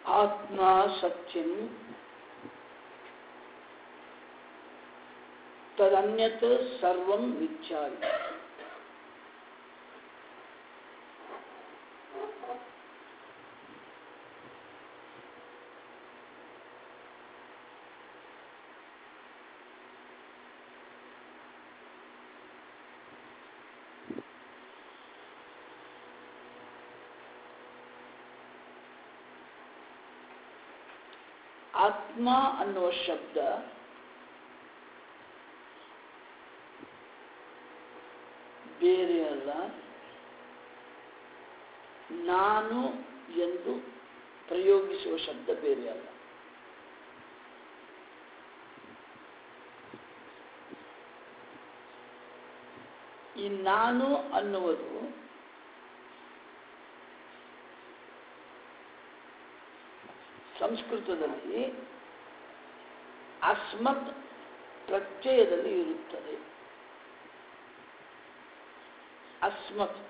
ಆತ್ಮ ಸತ್ಯಂ ತದನ್ಯತ್ ಸರ್ವಂ ಮಿಥ್ಯಾ. ಆತ್ಮ ಅನ್ನುವ ಶಬ್ದ ಬೇರೆ ಅಲ್ಲ, ನಾನು ಎಂದು ಪ್ರಯೋಗಿಸುವ ಶಬ್ದ ಬೇರೆ ಅಲ್ಲ. ಈ ನಾನು ಅನ್ನುವುದು ಸಂಸ್ಕೃತದಲ್ಲಿ ಅಸ್ಮತ್ ಪ್ರತ್ಯಯದಲ್ಲಿ ಇರುತ್ತದೆ. ಅಸ್ಮತ್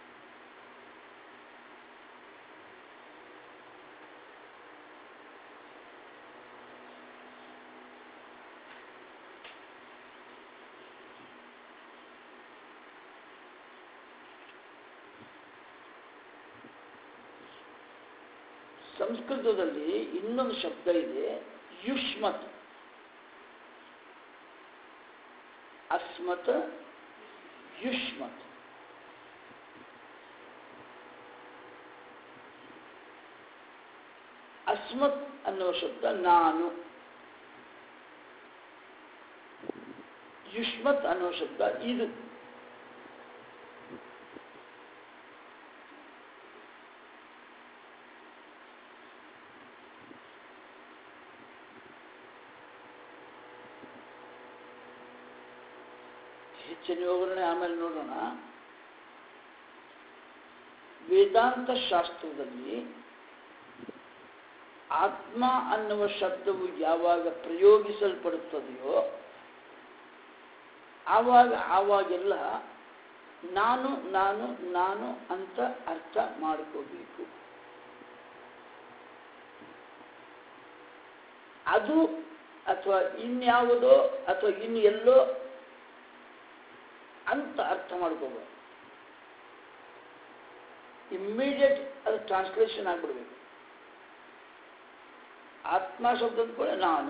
ಸಂಸ್ಕೃತದಲ್ಲಿ ಇನ್ನೊಂದು ಶಬ್ದ ಇದೆ, ಯುಷ್ಮತ್. ಅಸ್ಮತ್, ಯುಷ್ಮತ್. ಅಸ್ಮತ್ ಅನ್ನುವ ಶಬ್ದ ನಾನು, ಯುಷ್ಮತ್ ಅನ್ನುವ ಶಬ್ದ ಇದು. ಹೆಚ್ಚಿನ ವಿವರಣೆ ಆಮೇಲೆ ನೋಡೋಣ. ವೇದಾಂತ ಶಾಸ್ತ್ರದಲ್ಲಿ ಆತ್ಮ ಅನ್ನುವ ಶಬ್ದವು ಯಾವಾಗ ಪ್ರಯೋಗಿಸಲ್ಪಡುತ್ತದೆಯೋ ಆವಾಗೆಲ್ಲ ನಾನು ನಾನು ನಾನು ಅಂತ ಅರ್ಥ ಮಾಡ್ಕೋಬೇಕು. ಅದು ಅಥವಾ ಇನ್ಯಾವುದೋ ಅಥವಾ ಇನ್ನೆಲ್ಲೋ ಅಂತ ಅರ್ಥ ಮಾಡ್ಕೋಬೇಕು. ಇಮ್ಮಿಡಿಯೇಟ್ ಅದು ಟ್ರಾನ್ಸ್ಲೇಷನ್ ಆಗ್ಬಿಡ್ಬೇಕು. ಆತ್ಮ ಶಬ್ದದ ಕೂಡ ನಾನು,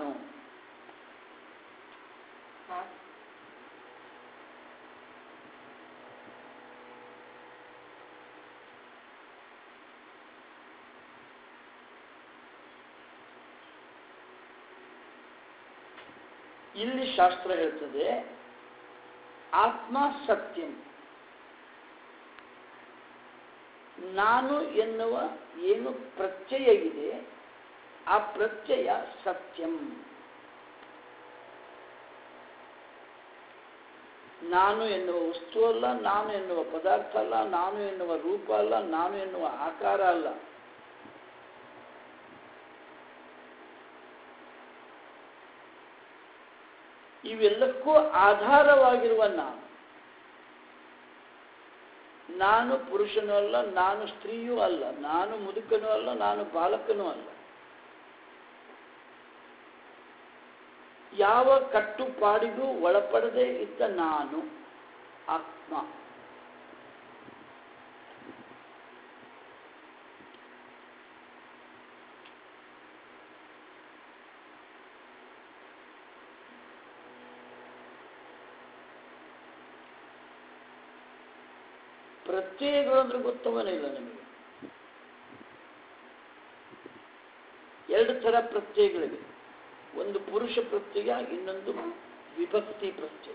ಇಲ್ಲಿ ಶಾಸ್ತ್ರ ಹೇಳ್ತದೆ ಆತ್ಮ ಸತ್ಯಂ. ನಾನು ಎನ್ನುವ ಏನು ಪ್ರತ್ಯಯ ಇದೆ ಆ ಪ್ರತ್ಯಯ ಸತ್ಯಂ. ನಾನು ಎನ್ನುವ ವಸ್ತು ಅಲ್ಲ, ನಾನು ಎನ್ನುವ ಪದಾರ್ಥ ಅಲ್ಲ, ನಾನು ಎನ್ನುವ ರೂಪ ಅಲ್ಲ, ನಾನು ಎನ್ನುವ ಆಕಾರ ಅಲ್ಲ. ಇವೆಲ್ಲಕ್ಕೂ ಆಧಾರವಾಗಿರುವ ನಾನು ಪುರುಷನೂ ಅಲ್ಲ, ನಾನು ಸ್ತ್ರೀಯೂ ಅಲ್ಲ, ನಾನು ಮುದುಕನೂ ಅಲ್ಲ, ನಾನು ಬಾಲಕನೂ ಅಲ್ಲ. ಯಾವ ಕಟ್ಟುಪಾಡಿಗೂ ಒಳಪಡದೇ ಇದ್ದ ನಾನು ಆತ್ಮ. ಪ್ರತ್ಯಯಗಳು ಅಂದ್ರೆ ಗೊತ್ತವನೇ ಇಲ್ಲ ನಿಮಗೆ. ಎರಡು ಥರ ಪ್ರತ್ಯಯಗಳಿವೆ. ಒಂದು ಪುರುಷ ಪ್ರತ್ಯಯ, ಇನ್ನೊಂದು ವಿಭಕ್ತಿ ಪ್ರತ್ಯಯ.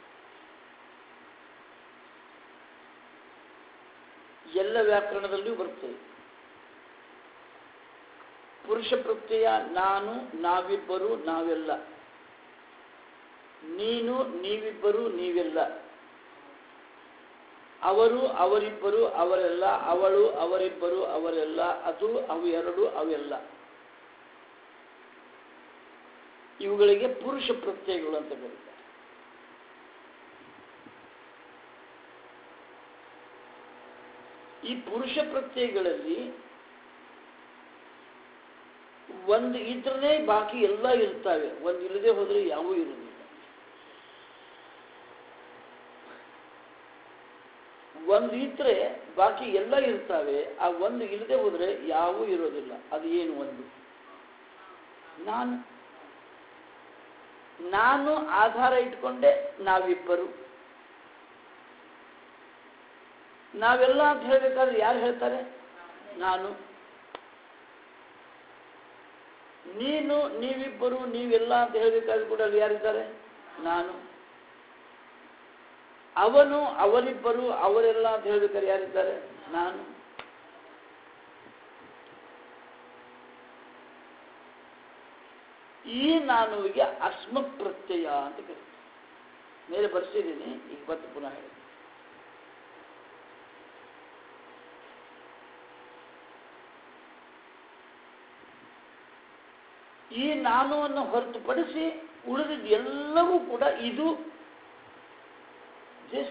ಎಲ್ಲ ವ್ಯಾಕರಣದಲ್ಲಿಯೂ ಬರ್ತದೆ. ಪುರುಷ ಪ್ರತ್ಯಯ ನಾನು, ನಾವಿಬ್ಬರು, ನಾವೆಲ್ಲ. ನೀನು, ನೀವಿಬ್ಬರು, ನೀವೆಲ್ಲ. ಅವರು, ಅವರಿಬ್ಬರು, ಅವರೆಲ್ಲ. ಅವಳು, ಅವರಿಬ್ಬರು, ಅವರೆಲ್ಲ. ಅದು, ಅವು ಎರಡು, ಅವೆಲ್ಲ. ಇವುಗಳಿಗೆ ಪುರುಷ ಪ್ರತ್ಯಯಗಳು ಅಂತ ಕರೀತಾರೆ. ಈ ಪುರುಷ ಪ್ರತ್ಯಯಗಳಲ್ಲಿ ಒಂದು ಇದ್ರೆ ಬಾಕಿ ಎಲ್ಲ ಇರ್ತವೆ, ಒಂದು ಇಲ್ಲದೆ ಹೋದರೆ ಯಾವೂ ಇರುವುದಿಲ್ಲ. ಒಂದು ಇದ್ರೆ ಬಾಕಿ ಎಲ್ಲ ಇರ್ತವೆ, ಆ ಒಂದು ಇಲ್ಲದೆ ಹೋದರೆ ಯಾವೂ ಇರೋದಿಲ್ಲ. ಅದು ಏನು? ಒಂದು ನಾನು ಆಧಾರ ಇಟ್ಕೊಂಡೆ ನಾವಿಬ್ಬರು. ನಾವೆಲ್ಲ ಅಂತ ಹೇಳಬೇಕಾದ್ರೆ ಯಾರು ಹೇಳ್ತಾರೆ? ನಾನು. ನೀವಿಬ್ಬರು, ನೀವೆಲ್ಲ ಅಂತ ಹೇಳಬೇಕಾದ್ರೆ ಕೂಡ ಅಲ್ಲಿ ಯಾರಿದ್ದಾರೆ? ನಾನು. ಅವನು, ಅವರಿಬ್ಬರು, ಅವರೆಲ್ಲ ಅಂತ ಹೇಳಬೇಕಾದ್ರೆ ಯಾರಿದ್ದಾರೆ? ನಾನು. ಈ ನಾನುವಿಗೆ ಅಸ್ಮಪ್ರತ್ಯಯ ಅಂತ ಕರೀತಾರೆ. ಮೇಲೆ ಬರ್ಸಿದ್ದೀನಿ, ಈಗ ಮತ್ತೆ ಪುನಃ ಹೇಳಿ. ಈ ನಾನು ಅನ್ನು ಹೊರತುಪಡಿಸಿ ಉಳಿದಿದ್ದು ಎಲ್ಲವೂ ಕೂಡ ಇದು this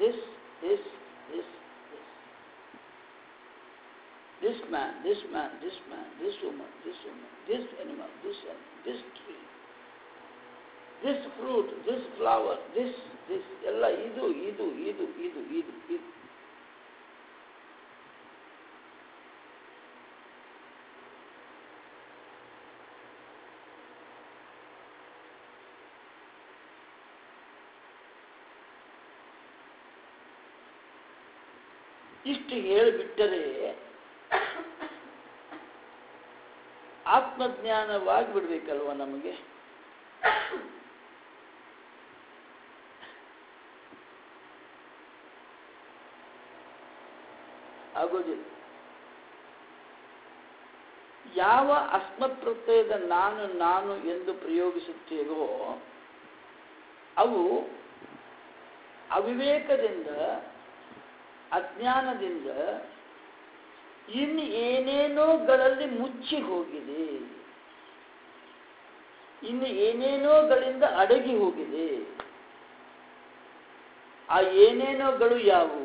man, this woman, this animal, this tree, this fruit, this flower, this ಎಲ್ಲ ಇದು. ಇಷ್ಟು ಹೇಳಿಬಿಟ್ಟರೆ ಆತ್ಮಜ್ಞಾನವಾಗಿಬಿಡ್ಬೇಕಲ್ವ ನಮಗೆ? ಆಗೋದಿಲ್ಲ. ಯಾವ ಅಸ್ಮತ್ಪ್ರತ್ಯಯದ ನಾನು ಎಂದು ಪ್ರಯೋಗಿಸುತ್ತೇವೋ ಅವು ಅವಿವೇಕದಿಂದ, ಅಜ್ಞಾನದಿಂದ ಏನೇನೋಗಳಲ್ಲಿ ಮುಚ್ಚಿ ಹೋಗಿದೆ, ಏನೇನೋಗಳಿಂದ ಅಡಗಿ ಹೋಗಿದೆ. ಆ ಏನೇನೋಗಳು ಯಾವುವು?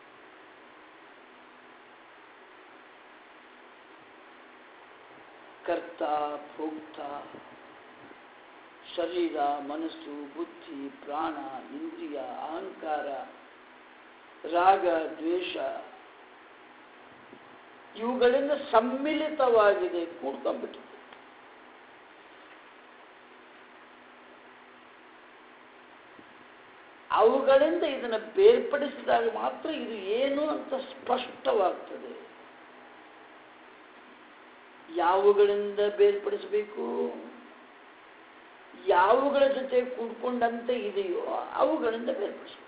ಕರ್ತ, ಭೋಕ್ತ, ಶರೀರ, ಮನಸ್ಸು, ಬುದ್ಧಿ, ಪ್ರಾಣ, ಇಂದ್ರಿಯ, ಅಹಂಕಾರ, ರಾಗ, ದ್ವೇಷ, ಇವುಗಳಿಂದ ಸಮ್ಮಿಲಿತವಾಗಿದೆ, ಕೂಡ್ಕೊಂಡ್ಬಿಟ್ಟಿದೆ. ಅವುಗಳಿಂದ ಇದನ್ನು ಬೇರ್ಪಡಿಸಿದಾಗ ಮಾತ್ರ ಇದು ಏನು ಅಂತ ಸ್ಪಷ್ಟವಾಗ್ತದೆ. ಯಾವುಗಳಿಂದ ಬೇರ್ಪಡಿಸಬೇಕು? ಯಾವುಗಳ ಜೊತೆ ಕೂಡ್ಕೊಂಡಂತೆ ಇದೆಯೋ ಅವುಗಳಿಂದ ಬೇರ್ಪಡಿಸಬೇಕು.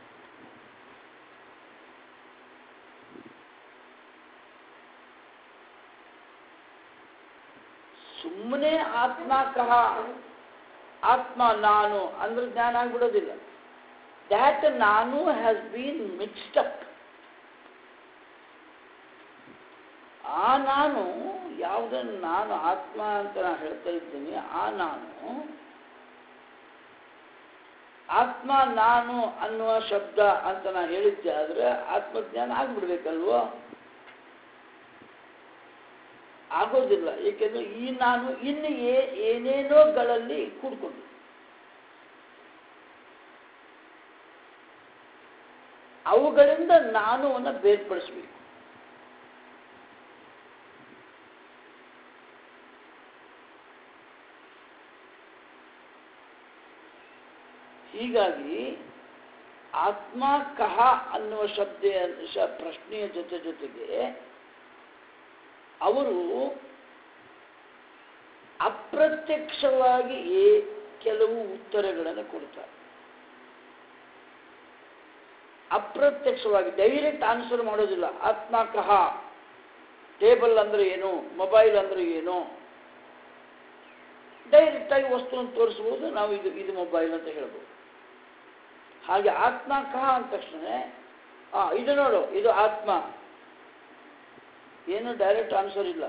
ಸುಮ್ಮನೆ ಆತ್ಮ ಕಹ, ಆತ್ಮ ನಾನು ಅಂದ್ರೆ ಜ್ಞಾನ ಆಗ್ಬಿಡೋದಿಲ್ಲ. ದ್ಯಾಟ್ ನಾನು ಹ್ಯಾಸ್ ಬೀನ್ ಮಿಕ್ಸ್ಡ್ ಅಪ್. ಆ ನಾನು ಯಾವುದನ್ನು ನಾನು ಆತ್ಮ ಅಂತ ನಾನು ಹೇಳ್ತಾ ಇದ್ದೀನಿ, ಆ ಆತ್ಮ ನಾನು ಅನ್ನುವ ಶಬ್ದ ಅಂತ ನಾನು ಹೇಳಿದ್ದೆ ಆದರೆ ಆತ್ಮಜ್ಞಾನ ಆಗ್ಬಿಡ್ಬೇಕಲ್ವೋ? ಆಗೋದಿಲ್ಲ. ಏಕೆಂದ್ರೆ ಈ ನಾನು ಇನ್ನು ಏನೇನೋಗಳಲ್ಲಿ ಕೂಡ್ಕೊಂಡು, ಅವುಗಳಿಂದ ನಾನುವನ್ನು ಬೇರ್ಪಡಿಸಬೇಕು. ಹೀಗಾಗಿ ಆತ್ಮ ಕಹ ಅನ್ನುವ ಪ್ರಶ್ನೆಯ ಜೊತೆಗೆ ಅವರು ಅಪ್ರತ್ಯಕ್ಷವಾಗಿ ಕೆಲವು ಉತ್ತರಗಳನ್ನು ಕೊಡ್ತಾರೆ. ಅಪ್ರತ್ಯಕ್ಷವಾಗಿ ಡೈರೆಕ್ಟ್ ಆನ್ಸರ್ ಮಾಡೋದಿಲ್ಲ. ಆತ್ಮ ಕಹ, ಟೇಬಲ್ ಅಂದ್ರೆ ಏನು, ಮೊಬೈಲ್ ಅಂದ್ರೆ ಏನು, ಡೈರೆಕ್ಟ್ ಆಗಿ ವಸ್ತುವನ್ನು ತೋರಿಸಬಹುದು. ನಾವು ಇದು ಮೊಬೈಲ್ ಅಂತ ಹೇಳ್ಬೋದು. ಹಾಗೆ ಆತ್ಮ ಕಹ ಅಂದ ತಕ್ಷಣ ಇದು ನೋಡು, ಇದು ಆತ್ಮ, ಏನು ಡೈರೆಕ್ಟ್ ಆನ್ಸರ್ ಇಲ್ಲ.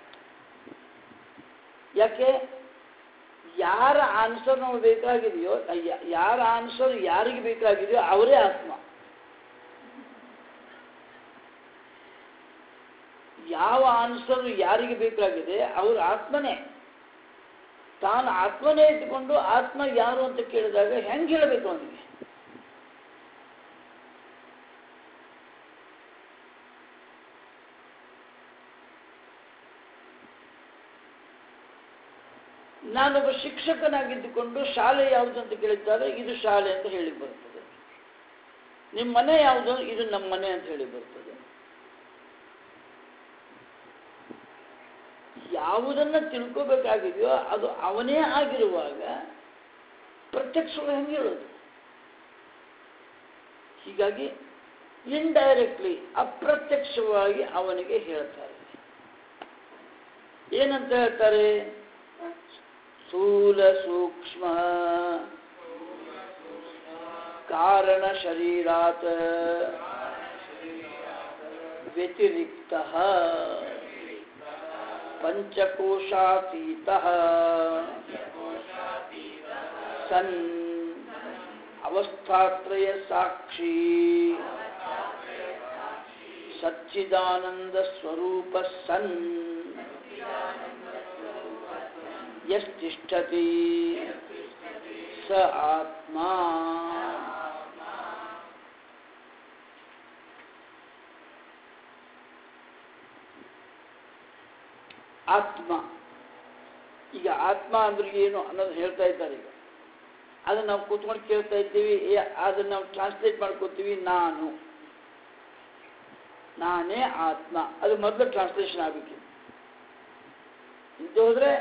ಯಾಕೆ? ಯಾರ ಆನ್ಸರ್ ನಮಗೆ ಬೇಕಾಗಿದೆಯೋ, ಯಾರ ಆನ್ಸರ್ ಯಾರಿಗೆ ಬೇಕಾಗಿದೆಯೋ ಅವರೇ ಆತ್ಮ. ಯಾವ ಆನ್ಸರ್ ಯಾರಿಗೆ ಬೇಕಾಗಿದೆ ಅವರು ಆತ್ಮನೇ. ತಾನು ಆತ್ಮನೇ ಇಟ್ಟುಕೊಂಡು ಆತ್ಮ ಯಾರು ಅಂತ ಕೇಳಿದಾಗ ಹೆಂಗೆ ಹೇಳಬೇಕು ಅವನಿಗೆ? ನಾನೊಬ್ಬ ಶಿಕ್ಷಕನಾಗಿದ್ದುಕೊಂಡು ಶಾಲೆ ಯಾವುದು ಅಂತ ಕೇಳಿದ್ದಾರೆ, ಇದು ಶಾಲೆ ಅಂತ ಹೇಳಿ ಬರ್ತದೆ. ನಿಮ್ಮ ಮನೆ ಯಾವುದು? ಇದು ನಮ್ಮ ಮನೆ ಅಂತ ಹೇಳಿ ಬರ್ತದೆ. ಯಾವುದನ್ನ ತಿಳ್ಕೋಬೇಕಾಗಿದೆಯೋ ಅದು ಅವನೇ ಆಗಿರುವಾಗ ಪ್ರತ್ಯಕ್ಷವಾಗಿ ಹೆಂಗೆ ಹೇಳೋದು? ಹೀಗಾಗಿ ಇಂಡೈರೆಕ್ಟ್ಲಿ ಅಪ್ರತ್ಯಕ್ಷವಾಗಿ ಅವನಿಗೆ ಹೇಳ್ತಾರೆ. ಏನಂತ ಹೇಳ್ತಾರೆ? ಸ್ಥೂಲ ಸೂಕ್ಷ್ಮ ಕಾರಣ ಶರೀರಾತ್ ವ್ಯತಿರಿಕ್ತಃ ಪಂಚಕೋಶಾತೀತಃ ಸನ್ ಅವಸ್ಥಾತ್ರಯ ಸಾಕ್ಷಿ ಸಚ್ಚಿದಾನಂದ ಸ್ವರೂಪ ಸನ್ ಯಸ್ತಿಷ್ಠತಿ ಸ ಆತ್ಮ. ಆತ್ಮ ಈಗ ಆತ್ಮ ಅಂದ್ರೆ ಏನು ಅನ್ನೋದು ಹೇಳ್ತಾ ಇದ್ದಾರೆ. ಈಗ ಅದನ್ನ ನಾವು ಕೂತ್ಕೊಂಡು ಕೇಳ್ತಾ ಇದ್ದೀವಿ, ಅದನ್ನ ನಾವು ಟ್ರಾನ್ಸ್ಲೇಟ್ ಮಾಡ್ಕೋತೀವಿ. ನಾನೇ ಆತ್ಮ, ಅದು ಮೊದಲು ಟ್ರಾನ್ಸ್ಲೇಷನ್ ಆಗಬೇಕು. ಇಂತ ಹೋದ್ರೆ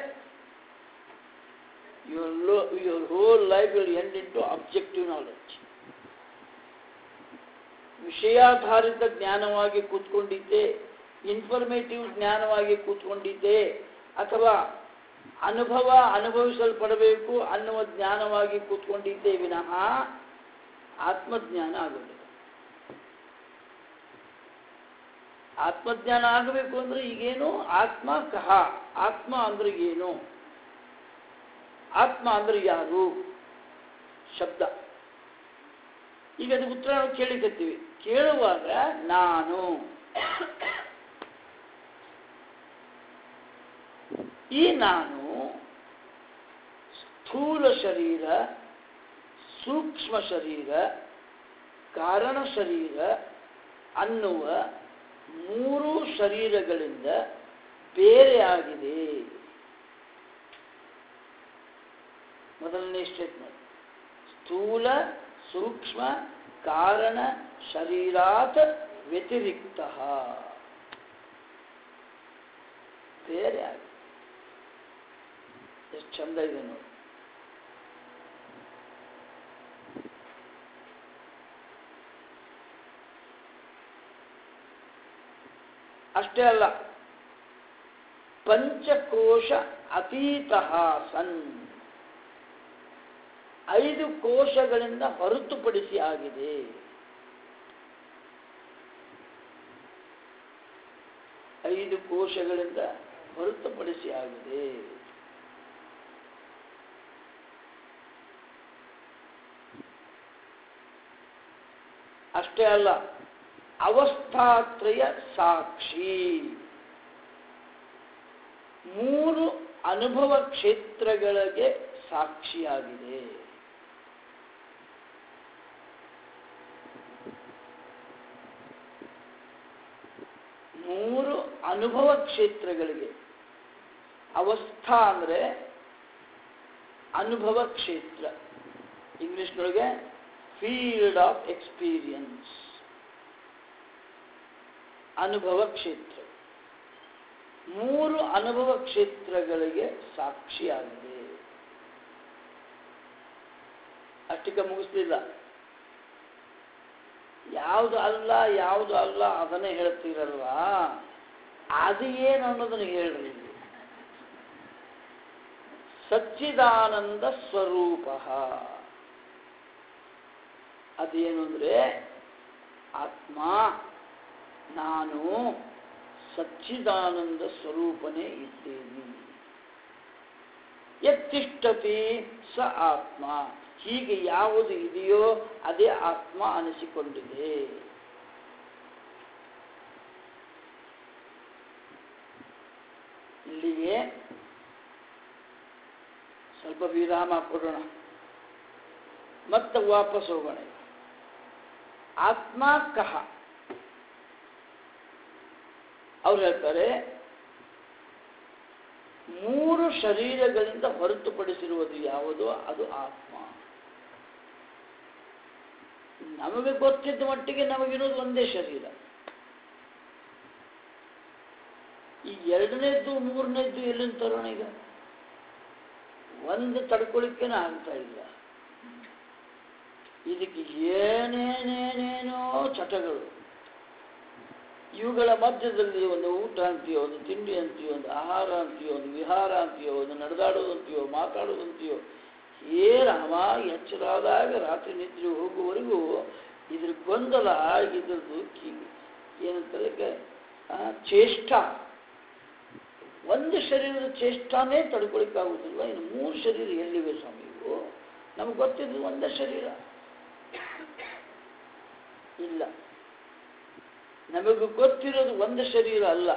your whole life will end into objective knowledge. ವಿಷಯಾಧಾರಿತ ಜ್ಞಾನವಾಗಿ ಕೂತ್ಕೊಂಡಿದ್ದೆ, ಇನ್ಫಾರ್ಮೇಟಿವ್ ಜ್ಞಾನವಾಗಿ ಕೂತ್ಕೊಂಡಿದ್ದೆ, ಅಥವಾ ಅನುಭವಿಸಲ್ಪಡಬೇಕು ಅನ್ನುವ ಜ್ಞಾನವಾಗಿ ಕೂತ್ಕೊಂಡಿದ್ದೆ ವಿನಃ ಆತ್ಮಜ್ಞಾನ ಆಗುತ್ತದೆ. ಆತ್ಮಜ್ಞಾನ ಆಗಬೇಕು ಅಂದ್ರೆ ಈಗೇನು? ಆತ್ಮ ಕಹ, ಆತ್ಮ ಅಂದ್ರೆ ಏನು, ಆತ್ಮ ಅಂದ್ರೆ ಯಾರು ಶಬ್ದ. ಈಗ ಅದು ಉತ್ತರ ನಾವು ಕೇಳಿಕತ್ತೀವಿ. ಕೇಳುವಾಗ ನಾನು, ಈ ನಾನು ಸ್ಥೂಲ ಶರೀರ, ಸೂಕ್ಷ್ಮ ಶರೀರ, ಕಾರಣ ಶರೀರ ಅನ್ನುವ ಮೂರು ಶರೀರಗಳಿಂದ ಬೇರೆಯಾಗಿದೆ. ಮೊದಲನೇ ಸ್ಟೇಟ್ಮೆಂಟ್, ಸ್ಥೂಲ ಸೂಕ್ಷ್ಮ ಕಾರಣ ಶರೀರಾತ್ ವ್ಯತಿರಿಕ್ತ, ಬೇರೆ ಆಗಿದೆ. ಎಷ್ಟು ಚಂದ ಇದೆ ನೋಡಿ. ಅಷ್ಟೇ ಅಲ್ಲ, ಪಂಚಕೋಶ ಅತೀತಃ ಸನ್, 5 ಕೋಶಗಳಿಂದ ಹೊರತುಪಡಿಸಿ ಆಗಿದೆ. ಐದು ಕೋಶಗಳಿಂದ ಹೊರತುಪಡಿಸಿ ಆಗಿದೆ. ಅಷ್ಟೇ ಅಲ್ಲ, ಅವಸ್ಥಾತ್ರಯ ಸಾಕ್ಷಿ, 3 ಅನುಭವ ಕ್ಷೇತ್ರಗಳಿಗೆ ಸಾಕ್ಷಿಯಾಗಿದೆ. ಮೂರು ಅನುಭವ ಕ್ಷೇತ್ರಗಳಿಗೆ. ಅವಸ್ಥಾ ಅಂದರೆ ಅನುಭವ ಕ್ಷೇತ್ರ, ಇಂಗ್ಲಿಷ್ನೊಳಗೆ ಫೀಲ್ಡ್ ಆಫ್ ಎಕ್ಸ್ಪೀರಿಯನ್ಸ್. ಅನುಭವ ಕ್ಷೇತ್ರ 3 ಅನುಭವ ಕ್ಷೇತ್ರಗಳಿಗೆ ಸಾಕ್ಷಿಯಾಗಿದೆ. ಅಷ್ಟಕ್ಕೆ ಮುಗಿಸ್ಲಿಲ್ಲ. ಯಾವುದು ಅಲ್ಲ ಯಾವುದು ಅಲ್ಲ ಅದನ್ನೇ ಹೇಳ್ತೀರಲ್ವಾ, ಅದು ಏನು ಅನ್ನೋದನ್ನು ಹೇಳ್ರಿ. ಸಚ್ಚಿದಾನಂದ ಸ್ವರೂಪ, ಅದೇನು ಅಂದರೆ ಆತ್ಮ, ನಾನು ಸಚ್ಚಿದಾನಂದ ಸ್ವರೂಪನೇ ಇದ್ದೇನೆ. ಯತ್ತಿಷ್ಠತಿ ಸ ಆತ್ಮ, ಹೀಗೆ ಯಾವುದು ಇದೆಯೋ ಅದೇ ಆತ್ಮ ಅನಿಸಿಕೊಂಡಿದೆ. ಇಲ್ಲಿಗೆ ಸ್ವಲ್ಪ ವಿರಾಮ ಕೊಡೋಣ, ಮತ್ತೆ ವಾಪಸ್ ಹೋಗೋಣ. ಆತ್ಮ ಕಹ ಅವ್ರು ಹೇಳ್ತಾರೆ, 3 ಶರೀರಗಳಿಂದ ಹೊರತುಪಡಿಸಿರುವುದು ಯಾವುದೋ ಅದು ಆತ್ಮ. ನಮಗೆ ಗೊತ್ತಿದ್ದ ಮಟ್ಟಿಗೆ ನಮಗಿರೋದು ಒಂದೇ ಶರೀರ. ಈ 2ನೇದ್ದು 3ನೇದ್ದು ಎಲ್ಲಿಂದ ತರೋಣ? ಈಗ ಒಂದು ತಡ್ಕೊಳ್ಳಿಕ್ಕೇನೆ ಆಗ್ತಾ ಇಲ್ಲ. ಇದಕ್ಕೆ ಏನೇನೇನೇನೋ ಚಟಗಳು. ಇವುಗಳ ಮಧ್ಯದಲ್ಲಿ ಒಂದು ಊಟ ಅಂತೀಯೋ, ಒಂದು ತಿಂಡಿ ಅಂತೀಯೋ, ಒಂದು ಆಹಾರ ಅಂತೀಯೋ, ಒಂದು ವಿಹಾರ ಅಂತೀಯೋ, ಒಂದು ನಡೆದಾಡೋದಂತೀಯೋ, ಮಾತಾಡೋದಂತೀಯೋ, ರಾಮ ಎಚ್ಚರಾದಾಗ ರಾತ್ರಿ ನಿದ್ರೆ ಹೋಗುವವರೆಗೂ ಇದ್ರ ಗೊಂದಲ, ಇದ್ರದ್ದು ಏನಂತಾರೆ ಚೇಷ್ಟ. ಒಂದು ಶರೀರದ ಚೇಷ್ಟಾನೇ ತಡ್ಕೊಳಿಕ್ಕಾಗುವುದಿಲ್ಲ, ಇನ್ನು 3 ಶರೀರ ಎಲ್ಲಿವೆ ಸ್ವಾಮಿ? ಇವು ನಮ್ಗೆ ಗೊತ್ತಿದ್ದು ಒಂದೇ ಶರೀರ ಇಲ್ಲ. ನಮಗೆ ಗೊತ್ತಿರೋದು ಒಂದು ಶರೀರ ಅಲ್ಲ.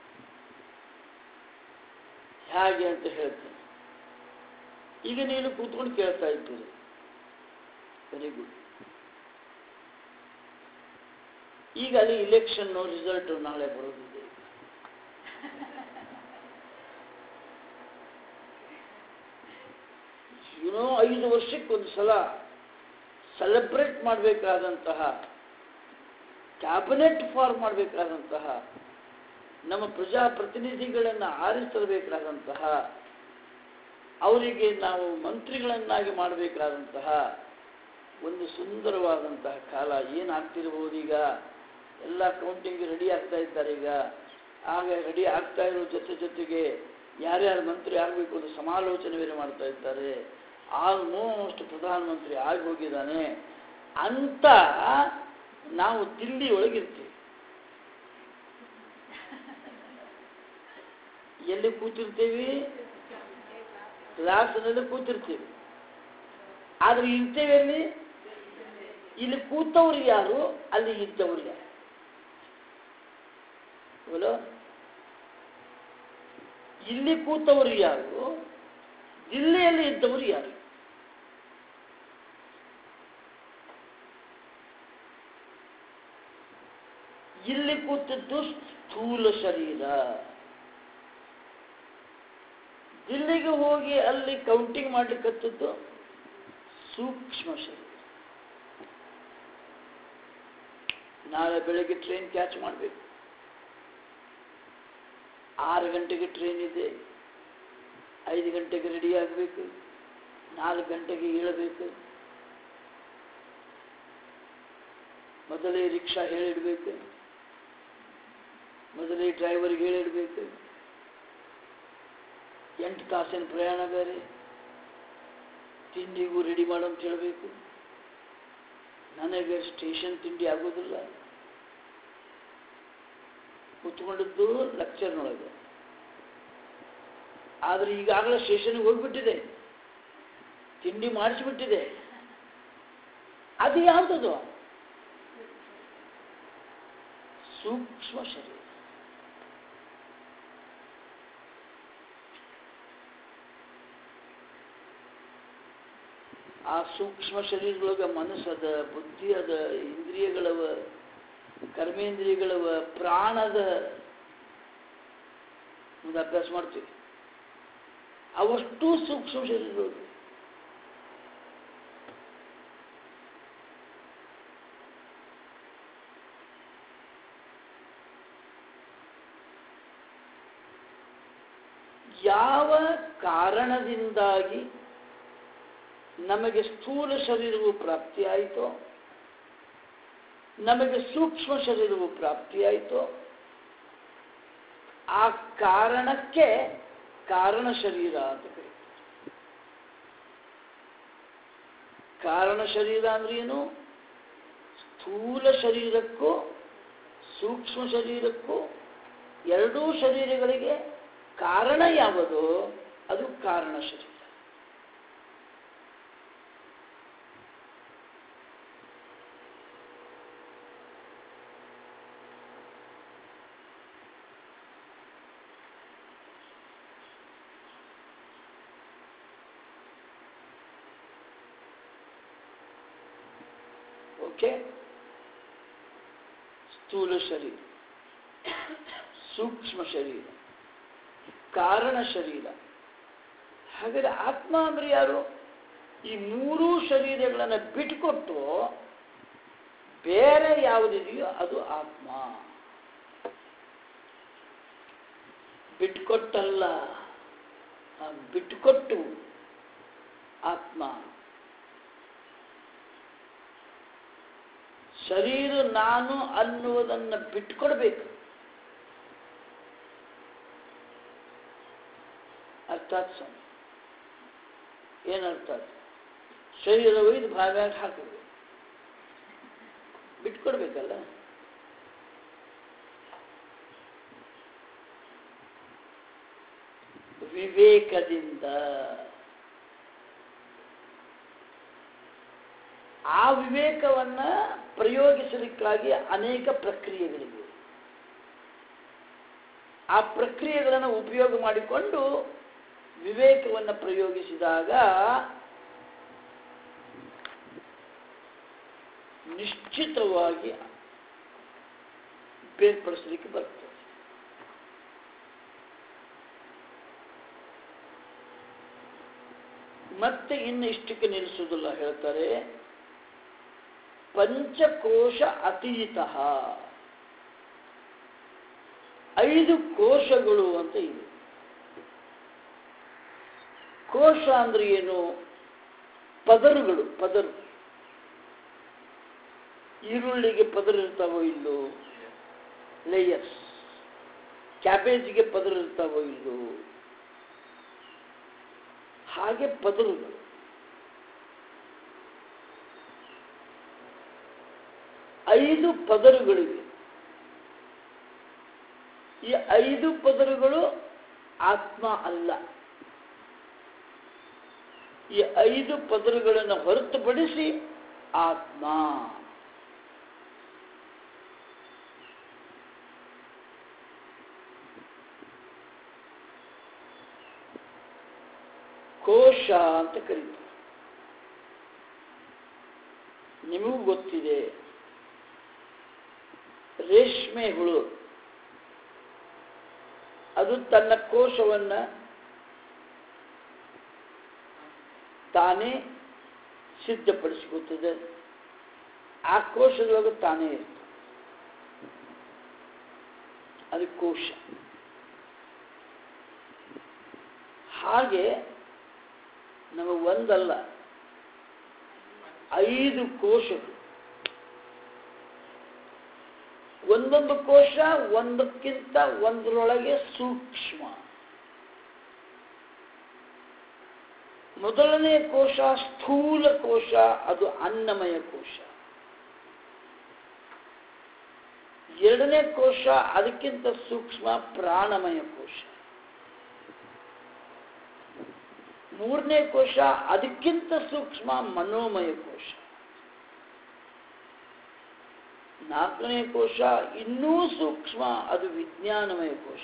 ಹೇಗೆ ಅಂತ ಹೇಳ್ತೇನೆ. ಈಗ ನೀನು ಕೂತ್ಕೊಂಡು ಕೇಳ್ತಾ ಇದ್ದೀರಿ, ವೆರಿ ಗುಡ್. ಈಗ ಅಲ್ಲಿ ಇಲೆಕ್ಷನ್ ರಿಸಲ್ಟ್ ನಾಳೆ ಬರೋದಿದೆ. ಏನೋ 5 ವರ್ಷಕ್ಕೊಂದು ಸಲ ಸೆಲೆಬ್ರೇಟ್ ಮಾಡಬೇಕಾದಂತಹ, ಕ್ಯಾಬಿನೆಟ್ ಫಾರ್ಮ್ ಮಾಡಬೇಕಾದಂತಹ, ನಮ್ಮ ಪ್ರಜಾಪ್ರತಿನಿಧಿಗಳನ್ನು ಆರಿಸಬೇಕಾದಂತಹ, ಅವರಿಗೆ ನಾವು ಮಂತ್ರಿಗಳನ್ನಾಗಿ ಮಾಡಬೇಕಾದಂತಹ ಒಂದು ಸುಂದರವಾದಂತಹ ಕಾಲ ಏನಾಗ್ತಿರ್ಬೋದು. ಈಗ ಎಲ್ಲ ಕೌಂಟಿಂಗ್ ರೆಡಿ ಆಗ್ತಾ ಇದ್ದಾರೆ. ಈಗ ಆಗ ರೆಡಿ ಆಗ್ತಾ ಇರೋ ಜೊತೆಗೆ ಯಾರ್ಯಾರು ಮಂತ್ರಿ ಆಗಬೇಕು ಅಂತ ಸಮಾಲೋಚನೆ ಬೇರೆ ಮಾಡ್ತಾ ಇದ್ದಾರೆ. ಆಲ್ಮೋಸ್ಟ್ ಪ್ರಧಾನಮಂತ್ರಿ ಆಗಿ ಹೋಗಿದ್ದಾನೆ ಅಂತ ನಾವು ದಿಲ್ಲಿ ಒಳಗಿರ್ತೀವಿ. ಎಲ್ಲಿ ಕೂತಿರ್ತೀವಿ? ಕ್ಲಾಸ್ನಲ್ಲಿ ಕೂತಿರ್ತೀವಿ. ಆದ್ರೆ ಇರ್ತೇವೆ ಅಲ್ಲಿ. ಇಲ್ಲಿ ಕೂತವ್ರು ಯಾರು, ಅಲ್ಲಿ ಇದ್ದವ್ರು ಯಾರು? ಇಲ್ಲಿ ಕೂತವ್ರು ಯಾರು, ದಿಲ್ಲಿಯಲ್ಲಿ ಇದ್ದವರು ಯಾರು? ಇಲ್ಲಿ ಕೂತದ್ದು ಸ್ಥೂಲ ಶರೀರ. ದಿಲ್ಲಿಗೆ ಹೋಗಿ ಅಲ್ಲಿ ಕೌಂಟಿಂಗ್ ಮಾಡ್ಲಿಕ್ಕತ್ತದ್ದು ಸೂಕ್ಷ್ಮ ಶರೀರ. ನಾಳೆ ಬೆಳಗ್ಗೆ ಟ್ರೈನ್ ಕ್ಯಾಚ್ ಮಾಡಬೇಕು. 6 ಗಂಟೆಗೆ ಟ್ರೈನ್ ಇದೆ. 5 ಗಂಟೆಗೆ ರೆಡಿ ಆಗಬೇಕು. 4 ಗಂಟೆಗೆ ಏಳಬೇಕು. ಮೊದಲೇ ರಿಕ್ಷಾ ಹೇಳಿಡ್ಬೇಕು. ಮೊದಲೇ ಡ್ರೈವರ್ಗೆ ಹೇಳಿಡ್ಬೇಕು. 8 ತಾಸಿನ ಪ್ರಯಾಣ ಬೇರೆ. ತಿಂಡಿಗೂ ರೆಡಿ ಮಾಡೋಂತ ಹೇಳಬೇಕು. ನನಗೆ ಸ್ಟೇಷನ್ ತಿಂಡಿ ಆಗೋದಿಲ್ಲ. ಕೂತ್ಕೊಂಡದ್ದು ಲೆಕ್ಚರ್ನೊಳಗೆ. ಆದರೆ ಈಗಾಗಲೇ ಸ್ಟೇಷನ್ಗೆ ಹೋಗ್ಬಿಟ್ಟಿದೆ, ತಿಂಡಿ ಮಾಡಿಸಿಬಿಟ್ಟಿದೆ. ಅದು ಯಾವುದದು? ಸೂಕ್ಷ್ಮ ಶರೀರ. ಆ ಸೂಕ್ಷ್ಮ ಶರೀರದೊಳಗೆ ಮನಸ್ಸದ, ಬುದ್ಧಿ ಅದ, ಇಂದ್ರಿಯಗಳವ, ಕರ್ಮೇಂದ್ರಿಯಗಳವ, ಪ್ರಾಣದ ಒಂದು ಅಭ್ಯಾಸ ಮಾಡ್ತೀವಿ. ಅವಷ್ಟು ಸೂಕ್ಷ್ಮ ಶರೀರದೊಳಗೆ. ಯಾವ ಕಾರಣದಿಂದಾಗಿ ನಮಗೆ ಸ್ಥೂಲ ಶರೀರವು ಪ್ರಾಪ್ತಿಯಾಯಿತೋ, ನಮಗೆ ಸೂಕ್ಷ್ಮ ಶರೀರವು ಪ್ರಾಪ್ತಿಯಾಯಿತೋ, ಆ ಕಾರಣಕ್ಕೆ ಕಾರಣ ಶರೀರ ಅಂತ ಕರೀತಾರೆ. ಕಾರಣ ಶರೀರ ಅಂದ್ರೆ ಏನು? ಸ್ಥೂಲ ಶರೀರಕ್ಕೂ ಸೂಕ್ಷ್ಮ ಶರೀರಕ್ಕೂ ಎರಡೂ ಶರೀರಗಳಿಗೆ ಕಾರಣ ಯಾವುದು? ಅದು ಕಾರಣ ಶರೀರ. ಮುಖ್ಯ ಸ್ಥೂಲ ಶರೀರ, ಸೂಕ್ಷ್ಮ ಶರೀರ, ಕಾರಣ ಶರೀರ. ಹಾಗಾದರೆ ಆತ್ಮ ಅಂದ್ರೆ ಯಾರು? ಈ ಮೂರೂ ಶರೀರಗಳನ್ನು ಬಿಟ್ಟುಕೊಟ್ಟು ಬೇರೆ ಯಾವುದಿದೆಯೋ ಅದು ಆತ್ಮ. ಬಿಟ್ಟುಕೊಟ್ಟಲ್ಲ, ಬಿಟ್ಟುಕೊಟ್ಟು ಆತ್ಮ. ಶರೀರ ನಾನು ಅನ್ನುವುದನ್ನು ಬಿಟ್ಟುಕೊಡ್ಬೇಕು. ಅರ್ಥಾತ್ ಏನರ್ಥ? ಶರೀರ ಒಯ್ದು ಭಾಗ ಹಾಕಬೇಕು, ಬಿಟ್ಕೊಡ್ಬೇಕಲ್ಲ. ವಿವೇಕದಿಂದ ಆ ವಿವೇಕವನ್ನ ಪ್ರಯೋಗಿಸಲಿಕ್ಕಾಗಿ ಅನೇಕ ಪ್ರಕ್ರಿಯೆಗಳಿವೆ. ಆ ಪ್ರಕ್ರಿಯೆಗಳನ್ನು ಉಪಯೋಗ ಮಾಡಿಕೊಂಡು ವಿವೇಕವನ್ನು ಪ್ರಯೋಗಿಸಿದಾಗ ನಿಶ್ಚಿತವಾಗಿ ಬೇರ್ಪಡಿಸಲಿಕ್ಕೆ ಬರ್ತದೆ. ಮತ್ತೆ ಇನ್ನು ಇಷ್ಟಕ್ಕೆ ನಿಲ್ಲಿಸುವುದಿಲ್ಲ, ಹೇಳ್ತಾರೆ ಪಂಚಕೋಶ ಅತೀತ, 5 ಕೋಶಗಳು ಅಂತ ಇವೆ. ಕೋಶ ಅಂದ್ರೆ ಏನು? ಪದರುಗಳು. ಪದರು, ಈರುಳ್ಳಿಗೆ ಪದರು ಇರ್ತಾವೋ ಇಲ್ಲೋ? ಲೇಯರ್ಸ್. ಕ್ಯಾಬೇಜಿಗೆ ಪದರು ಇರ್ತಾವೋ ಇಲ್ಲೋ? ಹಾಗೆ ಪದರುಗಳು. ಐದು ಪದರುಗಳಿವೆ. ಈ 5 ಪದರುಗಳು ಆತ್ಮ ಅಲ್ಲ. ಈ 5 ಪದರುಗಳನ್ನು ಹೊರತುಪಡಿಸಿ ಆತ್ಮ. ಕೋಶ ಅಂತ ಕರೀತಾರೆ. ನಿಮಗೂ ಗೊತ್ತಿದೆ, ರೇಷ್ಮೆ ಹುಳು ಅದು ತನ್ನ ಕೋಶವನ್ನ ತಾನೇ ಸಿದ್ಧಪಡಿಸಿಕೊಳ್ಳುತ್ತದೆ. ಆ ಕೋಶದೊಳಗೆ ತಾನೇ ಇರ್ತದೆ. ಅದು ಕೋಶ. ಹಾಗೆ ನಮಗೆ ಒಂದಲ್ಲ 5 ಕೋಶಗಳು. ಒಂದೊಂದು ಕೋಶ ಒಂದಕ್ಕಿಂತ ಒಂದರೊಳಗೆ ಸೂಕ್ಷ್ಮ. ಮೊದಲನೇ ಕೋಶ ಸ್ಥೂಲ ಕೋಶ, ಅದು ಅನ್ನಮಯ ಕೋಶ. ಎರಡನೇ ಕೋಶ ಅದಕ್ಕಿಂತ ಸೂಕ್ಷ್ಮ, ಪ್ರಾಣಮಯ ಕೋಶ. ಮೂರನೇ ಕೋಶ ಅದಕ್ಕಿಂತ ಸೂಕ್ಷ್ಮ, ಮನೋಮಯ ಕೋಶ. ನಾಲ್ಕನೇ ಕೋಶ ಇನ್ನೂ ಸೂಕ್ಷ್ಮ, ಅದು ವಿಜ್ಞಾನಮಯ ಕೋಶ.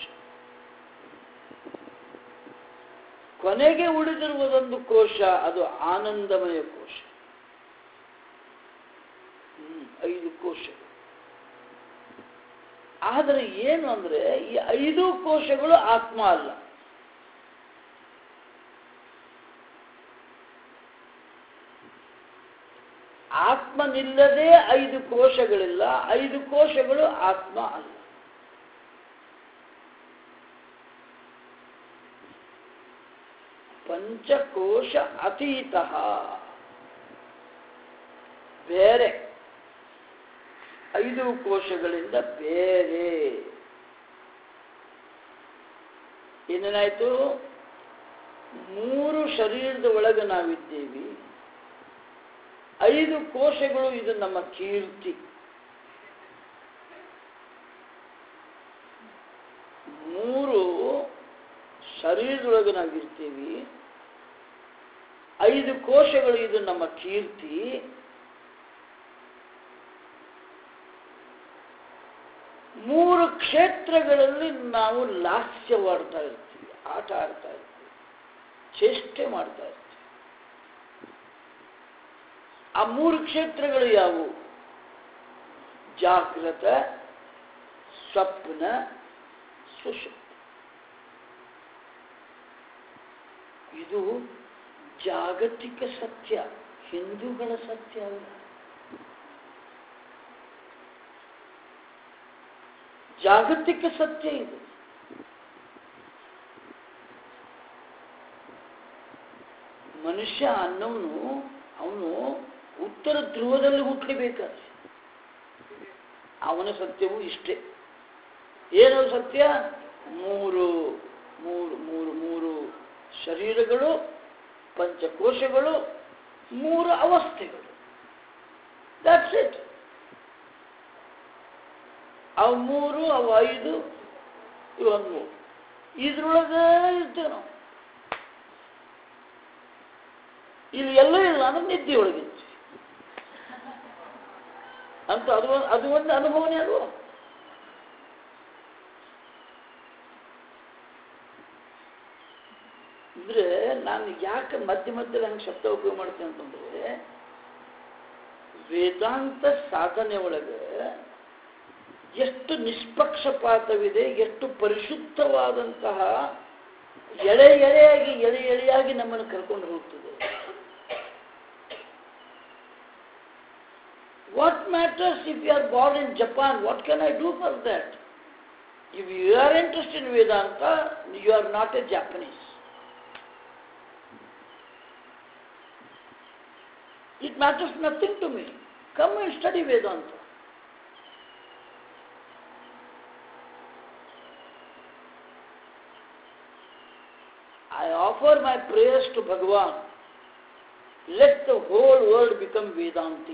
ಕೊನೆಗೆ ಉಳಿದಿರುವುದೊಂದು ಕೋಶ, ಅದು ಆನಂದಮಯ ಕೋಶ. 5 ಕೋಶಗಳು. ಆದರೆ ಏನು ಅಂದ್ರೆ ಈ 5 ಕೋಶಗಳು ಆತ್ಮ ಅಲ್ಲ. ಆತ್ಮನಿಲ್ಲದೆ 5 ಕೋಶಗಳಿಲ್ಲ, 5 ಕೋಶಗಳು ಆತ್ಮ ಅಲ್ಲ. ಪಂಚಕೋಶ ಅತೀತ, ಬೇರೆ, 5 ಕೋಶಗಳಿಂದ ಬೇರೆ. ಏನೇನಾಯ್ತು? 3 ಶರೀರದ ಒಳಗೆ ನಾವಿದ್ದೇವೆ. 5 ಕೋಶಗಳು, ಇದು ನಮ್ಮ ಕೀರ್ತಿ. 3 ಶರೀರದೊಳಗೆ ನಾವಿರ್ತೀವಿ. 5 ಕೋಶಗಳು, ಇದು ನಮ್ಮ ಕೀರ್ತಿ. 3 ಕ್ಷೇತ್ರಗಳಲ್ಲಿ ನಾವು ಲಾಸ್ಯವಾಡ್ತಾ ಇರ್ತೀವಿ, ಆಟ ಆಡ್ತಾ ಇರ್ತೀವಿ, ಚೇಷ್ಟೆ ಮಾಡ್ತಾ ಇರ್ತೀವಿ. ಆ 3 ಕ್ಷೇತ್ರಗಳು ಯಾವುವು? ಜಾಗೃತ ಸ್ವಪ್ನ ಸುಷುಪ್ತಿ. ಇದು ಜಾಗತಿಕ ಸತ್ಯ, ಹಿಂದೂಗಳ ಸತ್ಯ ಅಲ್ಲ. ಜಾಗತಿಕ ಸತ್ಯ ಇದು. ಮನುಷ್ಯ ಅನ್ನೋನು ಅವನು ಉತ್ತರ ಧ್ರುವದಲ್ಲಿ ಹುಟ್ಟಲೇಬೇಕಾದ್ರೆ ಅವನ ಸತ್ಯವೂ ಇಷ್ಟೇ. ಏನು ಸತ್ಯ? ಮೂರು ಮೂರು ಮೂರು ಮೂರು ಶರೀರಗಳು, ಪಂಚಕೋಶಗಳು, ಮೂರು ಅವಸ್ಥೆಗಳು. That's it. ಅವು ಮೂರು, ಅವು ಐದು, ಇವನ್ ಮೂರು. ಇದ್ರೊಳಗೆ ಇರ್ತೇವೆ ನಾವು. ಇಲ್ಲಿ ಎಲ್ಲ ಇಲ್ಲ ಅಂದ್ರೆ ನಿದ್ದೆ ಒಳಗಿರ್ತೀವಿ ಅಂತ. ಅದು ಒಂದು ಅನುಭವನೇ ಅಲ್ವ? ಅಂದ್ರೆ ನಾನು ಯಾಕೆ ಮಧ್ಯೆ ಮಧ್ಯದಲ್ಲಿ ಹಂಗೆ ಶಬ್ದ ಉಪಯೋಗ ಮಾಡ್ತೇನೆ ಅಂತಂದ್ರೆ, ವೇದಾಂತ ಸಾಧನೆ ಒಳಗೆ ಎಷ್ಟು ನಿಷ್ಪಕ್ಷಪಾತವಿದೆ, ಎಷ್ಟು ಪರಿಶುದ್ಧವಾದಂತಹ ಎಳೆ ಎಳೆಯಾಗಿ ನಮ್ಮನ್ನು ಕರ್ಕೊಂಡು ಹೋಗ್ತದೆ. What matters if you are born in Japan? What can I do for that? If you are interested in Vedanta, you are not a Japanese. It matters nothing to me. Come and study Vedanta. I offer my prayers to Bhagavan. Let the whole world become Vedanti.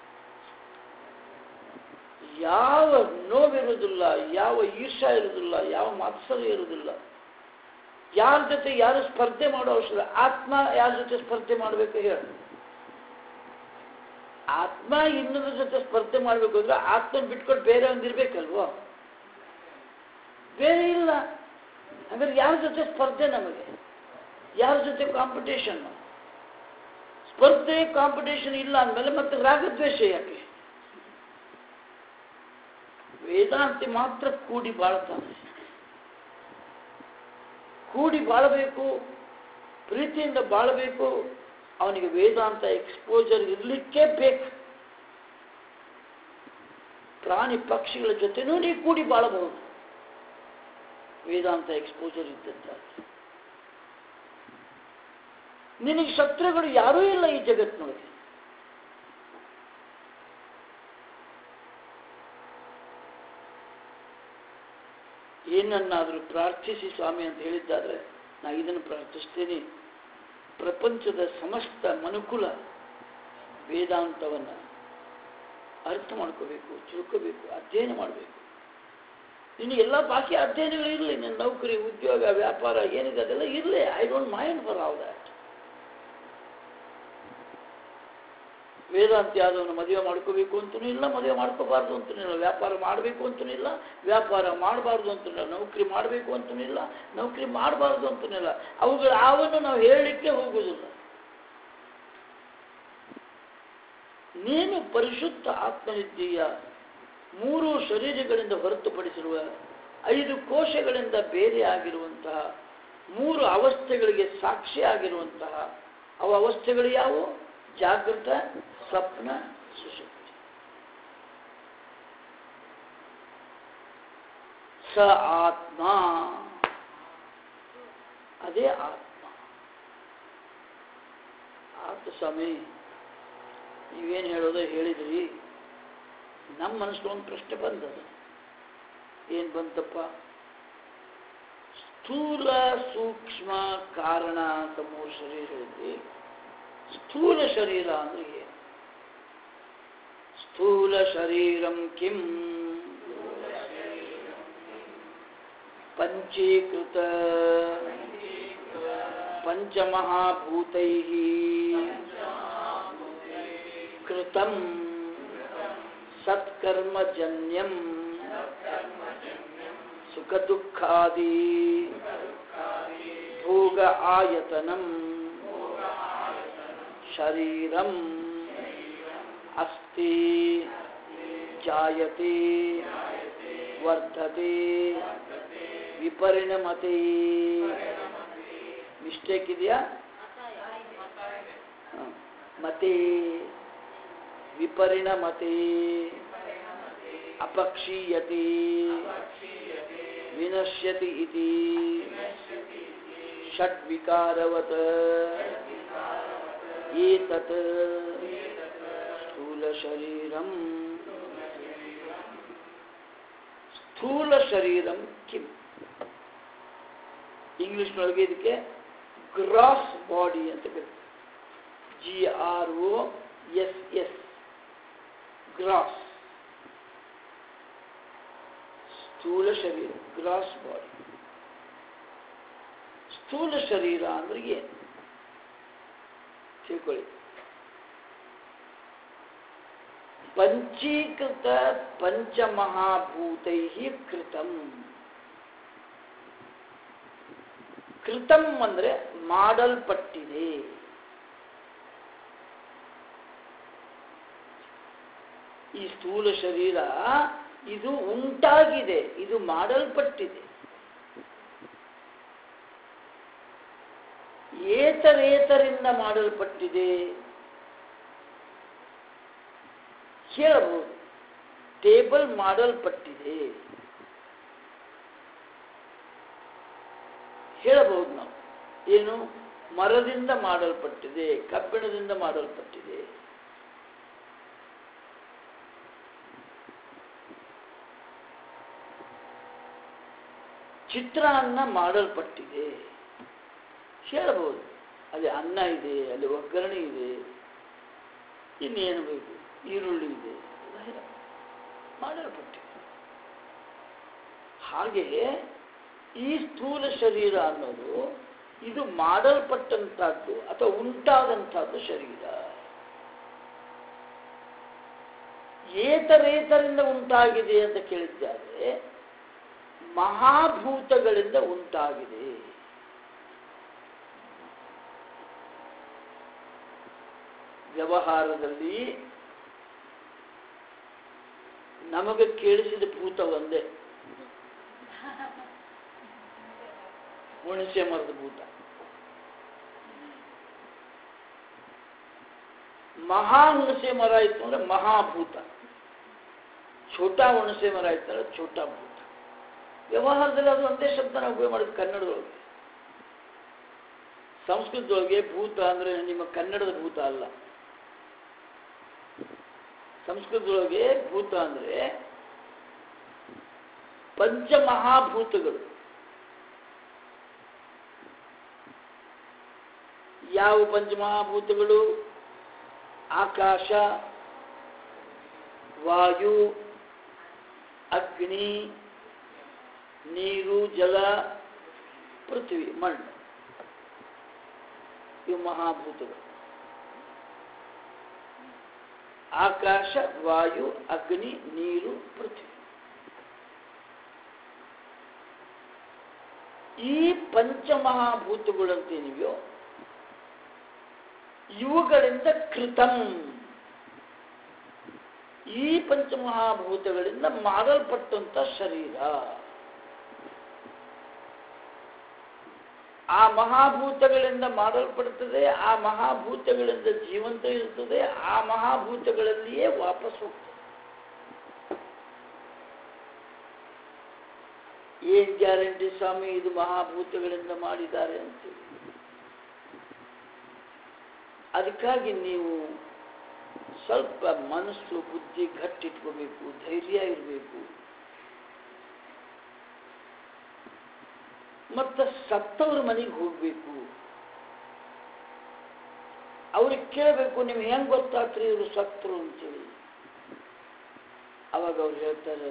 ಯಾವ ನೋವಿರುವುದಿಲ್ಲ, ಯಾವ ಈರ್ಷಾ ಇರುವುದಿಲ್ಲ, ಯಾವ ಮಾತ್ಸರ್ಯ ಇರುವುದಿಲ್ಲ, ಯಾರ ಜೊತೆ ಯಾರು ಸ್ಪರ್ಧೆ ಮಾಡೋ ಅವಶ್ಯಕ. ಆತ್ಮ ಯಾರ ಜೊತೆ ಸ್ಪರ್ಧೆ ಮಾಡಬೇಕು ಹೇಳಿ? ಆತ್ಮ ಇನ್ನೊಂದ್ರ ಜೊತೆ ಸ್ಪರ್ಧೆ ಮಾಡಬೇಕು ಅಂದ್ರೆ ಆತ್ಮನ ಬಿಟ್ಕೊಂಡು ಬೇರೆ ಒಂದಿರ್ಬೇಕಲ್ವೋ? ಬೇರೆ ಇಲ್ಲ. ಹಾಗಾದ್ರೆ ಯಾರ ಜೊತೆ ಸ್ಪರ್ಧೆ? ನಮಗೆ ಯಾರ ಜೊತೆ ಕಾಂಪಿಟೇಷನ್? ಸ್ಪರ್ಧೆ ಕಾಂಪಿಟೇಷನ್ ಇಲ್ಲ ಅಂದಮೇಲೆ ಮತ್ತೆ ರಾಗದ್ವೇಷ ಯಾಕೆ? ವೇದಾಂತಿ ಮಾತ್ರ ಕೂಡಿ ಬಾಳ್ತಾನೆ. ಕೂಡಿ ಬಾಳಬೇಕು, ಪ್ರೀತಿಯಿಂದ ಬಾಳಬೇಕು. ಅವನಿಗೆ ವೇದಾಂತ ಎಕ್ಸ್ಪೋಜರ್ ಇರಲಿಕ್ಕೆ ಬೇಕು. ಪ್ರಾಣಿ ಪಕ್ಷಿಗಳ ಜೊತೆನೂ ನೀವು ಕೂಡಿ ಬಾಳಬಹುದು ವೇದಾಂತ ಎಕ್ಸ್ಪೋಜರ್ ಇದ್ದಂತ. ನಿನಗೆ ಶತ್ರುಗಳು ಯಾರೂ ಇಲ್ಲ ಈ ಜಗತ್ತಿನೊಳಗೆ. ಏನನ್ನಾದರೂ ಪ್ರಾರ್ಥಿಸಿ ಸ್ವಾಮಿ ಅಂತ ಹೇಳಿದ್ದಾದ್ರೆ ನಾ ಇದನ್ನು ಪ್ರಾರ್ಥಿಸ್ತೇನೆ. ಪ್ರಪಂಚದ ಸಮಸ್ತ ಮನುಕುಲ ವೇದಾಂತವನ್ನು ಅರ್ಥ ಮಾಡ್ಕೋಬೇಕು, ತಿಳ್ಕೋಬೇಕು, ಅಧ್ಯಯನ ಮಾಡಬೇಕು. ಇನ್ನು ಎಲ್ಲ ಬಾಕಿ ಅಧ್ಯಯನಗಳು ಇರಲಿ, ನನ್ನ ನೌಕರಿ, ಉದ್ಯೋಗ, ವ್ಯಾಪಾರ ಏನಿದೆ ಅದೆಲ್ಲ ಇರಲಿ. I don't mind for all that. ವೇದಾಂತಿ ಆದವನು ಮದುವೆ ಮಾಡ್ಕೋಬೇಕು ಅಂತನೂ ಇಲ್ಲ, ಮದುವೆ ಮಾಡ್ಕೋಬಾರ್ದು ಅಂತನೂ ಇಲ್ಲ. ವ್ಯಾಪಾರ ಮಾಡಬೇಕು ಅಂತನೂ ಇಲ್ಲ, ವ್ಯಾಪಾರ ಮಾಡಬಾರ್ದು ಅಂತನೂ ಇಲ್ಲ. ನೌಕರಿ ಮಾಡಬೇಕು ಅಂತನೂ ಇಲ್ಲ, ನೌಕರಿ ಮಾಡಬಾರ್ದು ಅಂತನೂ ಇಲ್ಲ. ಅವುಗಳ ಆವನ್ನು ನಾವು ಹೇಳಲಿಕ್ಕೆ ಹೋಗುವುದಿಲ್ಲ. ನೀನು ಪರಿಶುದ್ಧ ಆತ್ಮನಿದ್ದೀಯ. ಮೂರು ಶರೀರಗಳಿಂದ ಹೊರತುಪಡಿಸಿರುವ 5 ಕೋಶಗಳಿಂದ ಬೇರೆ ಆಗಿರುವಂತಹ 3 ಅವಸ್ಥೆಗಳಿಗೆ ಸಾಕ್ಷಿಯಾಗಿರುವಂತಹ ಅವು ಅವಸ್ಥೆಗಳು ಯಾವುವು? ಜಾಗೃತ, ಸ್ವಪ್ನ, ಸುಷುಪ್ತಿ. ಸ ಆತ್ಮ, ಅದೇ ಆತ್ಮ. ಆತ್ಮ ಸ್ವಾಮಿ ನೀವೇನು ಹೇಳೋದು ಹೇಳಿದ್ರಿ. ನಮ್ಮ ಮನಸ್ಸು ಒಂದು ಪ್ರಶ್ನೆ ಬಂದದ. ಏನು ಬಂತಪ್ಪ? ಸ್ಥೂಲ, ಸೂಕ್ಷ್ಮ, ಕಾರಣ ಅಂತ 3 ಶರೀರಗಳಲ್ಲಿ ಸ್ಥೂಲ ಶರೀರ ಅಂದ್ರೆ ಏನು? ಸ್ಥೂಲ ಶರೀರಂ ಕಿಂ ಪಂಚೀಕೃತ ಪಂಚಮಹಾಭೂತೈಃ ಕೃತಂ ಸತ್ಕರ್ಮಜನ್ಯಂ ಸುಖ ದುಃಖಾದಿ ಭೋಗ ಆಯತನಂ ಶರೀರಂ ಅಸ್ತಿ ಜಾಯತೆ ವರ್ತತೆ ವಿಪರಿಣಮತೆ. ಮಿಸ್ಟೇಕ್ ಇದೆಯಾ? ಮತೆ ವಿಪರಿಣಮತೆ ಅಪಕ್ಷೀಯತೆ ವಿನಶ್ಯತಿ ಇತಿ ಷಡ್ವಿಕಾರವತ್ ಏತತ್ ಸ್ಥೂಲ ಶರೀರಂ. ಸ್ಥೂಲ ಶರೀರಂ ಕಿಂ? ಇಂಗ್ಲಿಷ್ನೊಳಗೆ ಇದಕ್ಕೆ ಗ್ರಾಸ್ ಬಾಡಿ ಅಂತ ಕರೀತಾರೆ. GROSS gross. ಸ್ಥೂಲ ಶರೀರ, ಗ್ರಾಸ್ ಬಾಡಿ. ಸ್ಥೂಲ ಶರೀರ ಅಂದ್ರೆ ಏನು ತಿಳ್ಕೊಳ್ಳಿ. ಪಂಚೀಕೃತ ಪಂಚಮಹಾಭೂತೈ ಕೃತಂ. ಕೃತಂ ಅಂದ್ರೆ ಮಾಡಲ್ಪಟ್ಟಿದೆ. ಈ ಸ್ಥೂಲ ಶರೀರ ಇದು ಉಂಟಾಗಿದೆ, ಇದು ಮಾಡಲ್ಪಟ್ಟಿದೆ. ಏತರೇತರಿಂದ ಮಾಡಲ್ಪಟ್ಟಿದೆ ಹೇಳಬಹುದು. ಟೇಬಲ್ ಮಾಡಲ್ಪಟ್ಟಿದೆ ಹೇಳಬಹುದು ನಾವು. ಏನು? ಮರದಿಂದ ಮಾಡಲ್ಪಟ್ಟಿದೆ, ಕಬ್ಬಿಣದಿಂದ ಮಾಡಲ್ಪಟ್ಟಿದೆ. ಚಿತ್ರಾನ್ನ ಮಾಡಲ್ಪಟ್ಟಿದೆ ಹೇಳಬಹುದು. ಅಲ್ಲಿ ಅನ್ನ ಇದೆ, ಅಲ್ಲಿ ಒಗ್ಗರಣೆ ಇದೆ, ಇನ್ನೇನು ಬೇಕು, ಈರುಳ್ಳಿ ಇದೆ, ಮಾಡಲ್ಪಟ್ಟಿದೆ. ಹಾಗೆಯೇ ಈ ಸ್ಥೂಲ ಶರೀರ ಅನ್ನೋದು ಇದು ಮಾಡಲ್ಪಟ್ಟಂತಹದ್ದು ಅಥವಾ ಉಂಟಾದಂತಹದ್ದು ಶರೀರ. ಏತರೇತರಿಂದ ಉಂಟಾಗಿದೆ ಅಂತ ಕೇಳಿದ್ದಾರೆ. ಮಹಾಭೂತಗಳಿಂದ ಉಂಟಾಗಿದೆ. ವ್ಯವಹಾರದಲ್ಲಿ ನಮಗೆ ಕೇಳಿಸಿದ ಭೂತ ಒಂದೇ, ಹುಣಸೆ ಮರದ ಭೂತ. ಮಹಾ ಹುಣಸೆ ಮರ ಇತ್ತು ಅಂದ್ರೆ ಮಹಾಭೂತ, ಛೋಟಾ ಹುಣಸೆ ಮರ ಇತ್ತು ಅಂದ್ರೆ ಛೋಟಾ ಭೂತ. ವ್ಯವಹಾರದಲ್ಲಿ ಅದು ಒಂದೇ ಶಬ್ದ ನಾವು ಉಪಯೋಗ ಮಾಡಿದ ಕನ್ನಡದೊಳಗೆ. ಸಂಸ್ಕೃತದೊಳಗೆ ಭೂತ ಅಂದ್ರೆ ನಿಮ್ಮ ಕನ್ನಡದ ಭೂತ ಅಲ್ಲ. ಸಂಸ್ಕೃತದೊಳಗೆ ಭೂತ ಅಂದ್ರೆ ಪಂಚಮಹಾಭೂತಗಳು. ಯಾವ ಪಂಚಮಹಾಭೂತಗಳು? ಆಕಾಶ, ವಾಯು, ಅಗ್ನಿ, ನೀರು, ಜಲ, ಪೃಥ್ವಿ, ಮಣ್ಣು. ಇವು ಮಹಾಭೂತಗಳು. ಆಕಾಶ, ವಾಯು, ಅಗ್ನಿ, ನೀರು, ಪೃಥ್ವಿ. ಈ ಪಂಚಮಹಾಭೂತಗಳಂತೇನಿವೆಯೋ ಇವುಗಳಿಂದ ಕೃತಂ, ಈ ಪಂಚಮಹಾಭೂತಗಳಿಂದ ಮಾಡಲ್ಪಟ್ಟಂತ ಶರೀರ. ಆ ಮಹಾಭೂತಗಳಿಂದ ಮಾಡಲ್ಪಡುತ್ತದೆ, ಆ ಮಹಾಭೂತಗಳಿಂದ ಜೀವಂತ ಇರುತ್ತದೆ, ಆ ಮಹಾಭೂತಗಳಲ್ಲಿಯೇ ವಾಪಸ್ ಹೋಗ್ತದೆ. ಏನ್ ಗ್ಯಾರಂಟಿ ಸ್ವಾಮಿ ಇದು ಮಹಾಭೂತಗಳಿಂದ ಮಾಡಿದ್ದಾರೆ ಅಂತೇಳಿ? ಅದಕ್ಕಾಗಿ ನೀವು ಸ್ವಲ್ಪ ಮನಸ್ಸು ಬುದ್ಧಿ ಗಟ್ಟಿಟ್ಕೋಬೇಕು, ಧೈರ್ಯ ಇರಬೇಕು. ಮತ್ತು ಸತ್ತವ್ರ ಮನೆಗೆ ಹೋಗ್ಬೇಕು, ಅವ್ರಿಗೆ ಕೇಳಬೇಕು, ನಿಮ್ಗೆ ಹೆಂಗೆ ಗೊತ್ತಾತ್ರಿ ಇವರು ಸತ್ತರು ಅಂತೇಳಿ. ಅವಾಗ ಅವ್ರು ಹೇಳ್ತಾರೆ,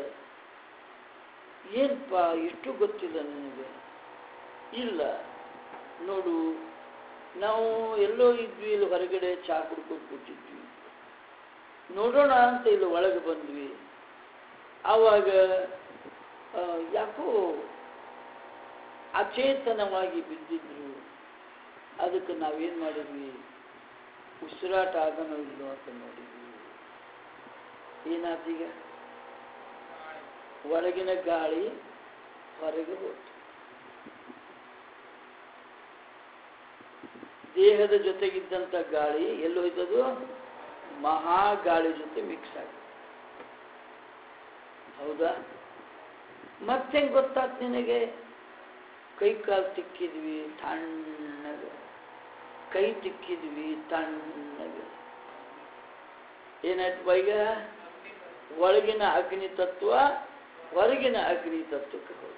ಏನಪ್ಪ ಇಷ್ಟು ಗೊತ್ತಿಲ್ಲ ನಿನಗೆ? ಇಲ್ಲ ನೋಡು, ನಾವು ಎಲ್ಲೋ ಇದ್ವಿ, ಇಲ್ಲಿ ಹೊರಗಡೆ ಚಹಾ ಕುಡ್ಕೊಂಡು ಕೂತಿದ್ವಿ, ನೋಡೋಣ ಅಂತ ಇಲ್ಲಿ ಒಳಗೆ ಬಂದ್ವಿ. ಆವಾಗ ಯಾಕೋ ಅಚೇತನವಾಗಿ ಬಿದ್ದಿದ್ರು. ಅದಕ್ಕೆ ನಾವೇನು ಮಾಡಿದ್ವಿ, ಉಸಿರಾಟ ಆಗನೋ ಇಲ್ಲೋ ಅಂತ ನೋಡಿದ್ವಿ. ಏನಾತೀಗ? ಒಳಗಿನ ಗಾಳಿ ಹೊರಗೆ ಹೋಯ್ತು. ದೇಹದ ಜೊತೆಗಿದ್ದಂಥ ಗಾಳಿ ಎಲ್ಲಿ ಹೋಯ್ತದು? ಮಹಾಗಾಳಿ ಜೊತೆ ಮಿಕ್ಸ್ ಆಗಿದೆ. ಹೌದಾ? ಮತ್ತೆ ಗೊತ್ತಾತ್ ನಿನಗೆ? ಕೈ ಕಾಲು ತಿಕ್ಕಿದ್ವಿ ತಣ್ಣಗೆ, ಕೈ ತಿಕ್ಕಿದ್ವಿ ತಣ್ಣಗೆ. ಏನಾಯ್ತು ಈಗ? ಒಳಗಿನ ಅಗ್ನಿ ತತ್ವ ಹೊರಗಿನ ಅಗ್ನಿ ತತ್ವಕ್ಕೆ ಹೋಗಿ.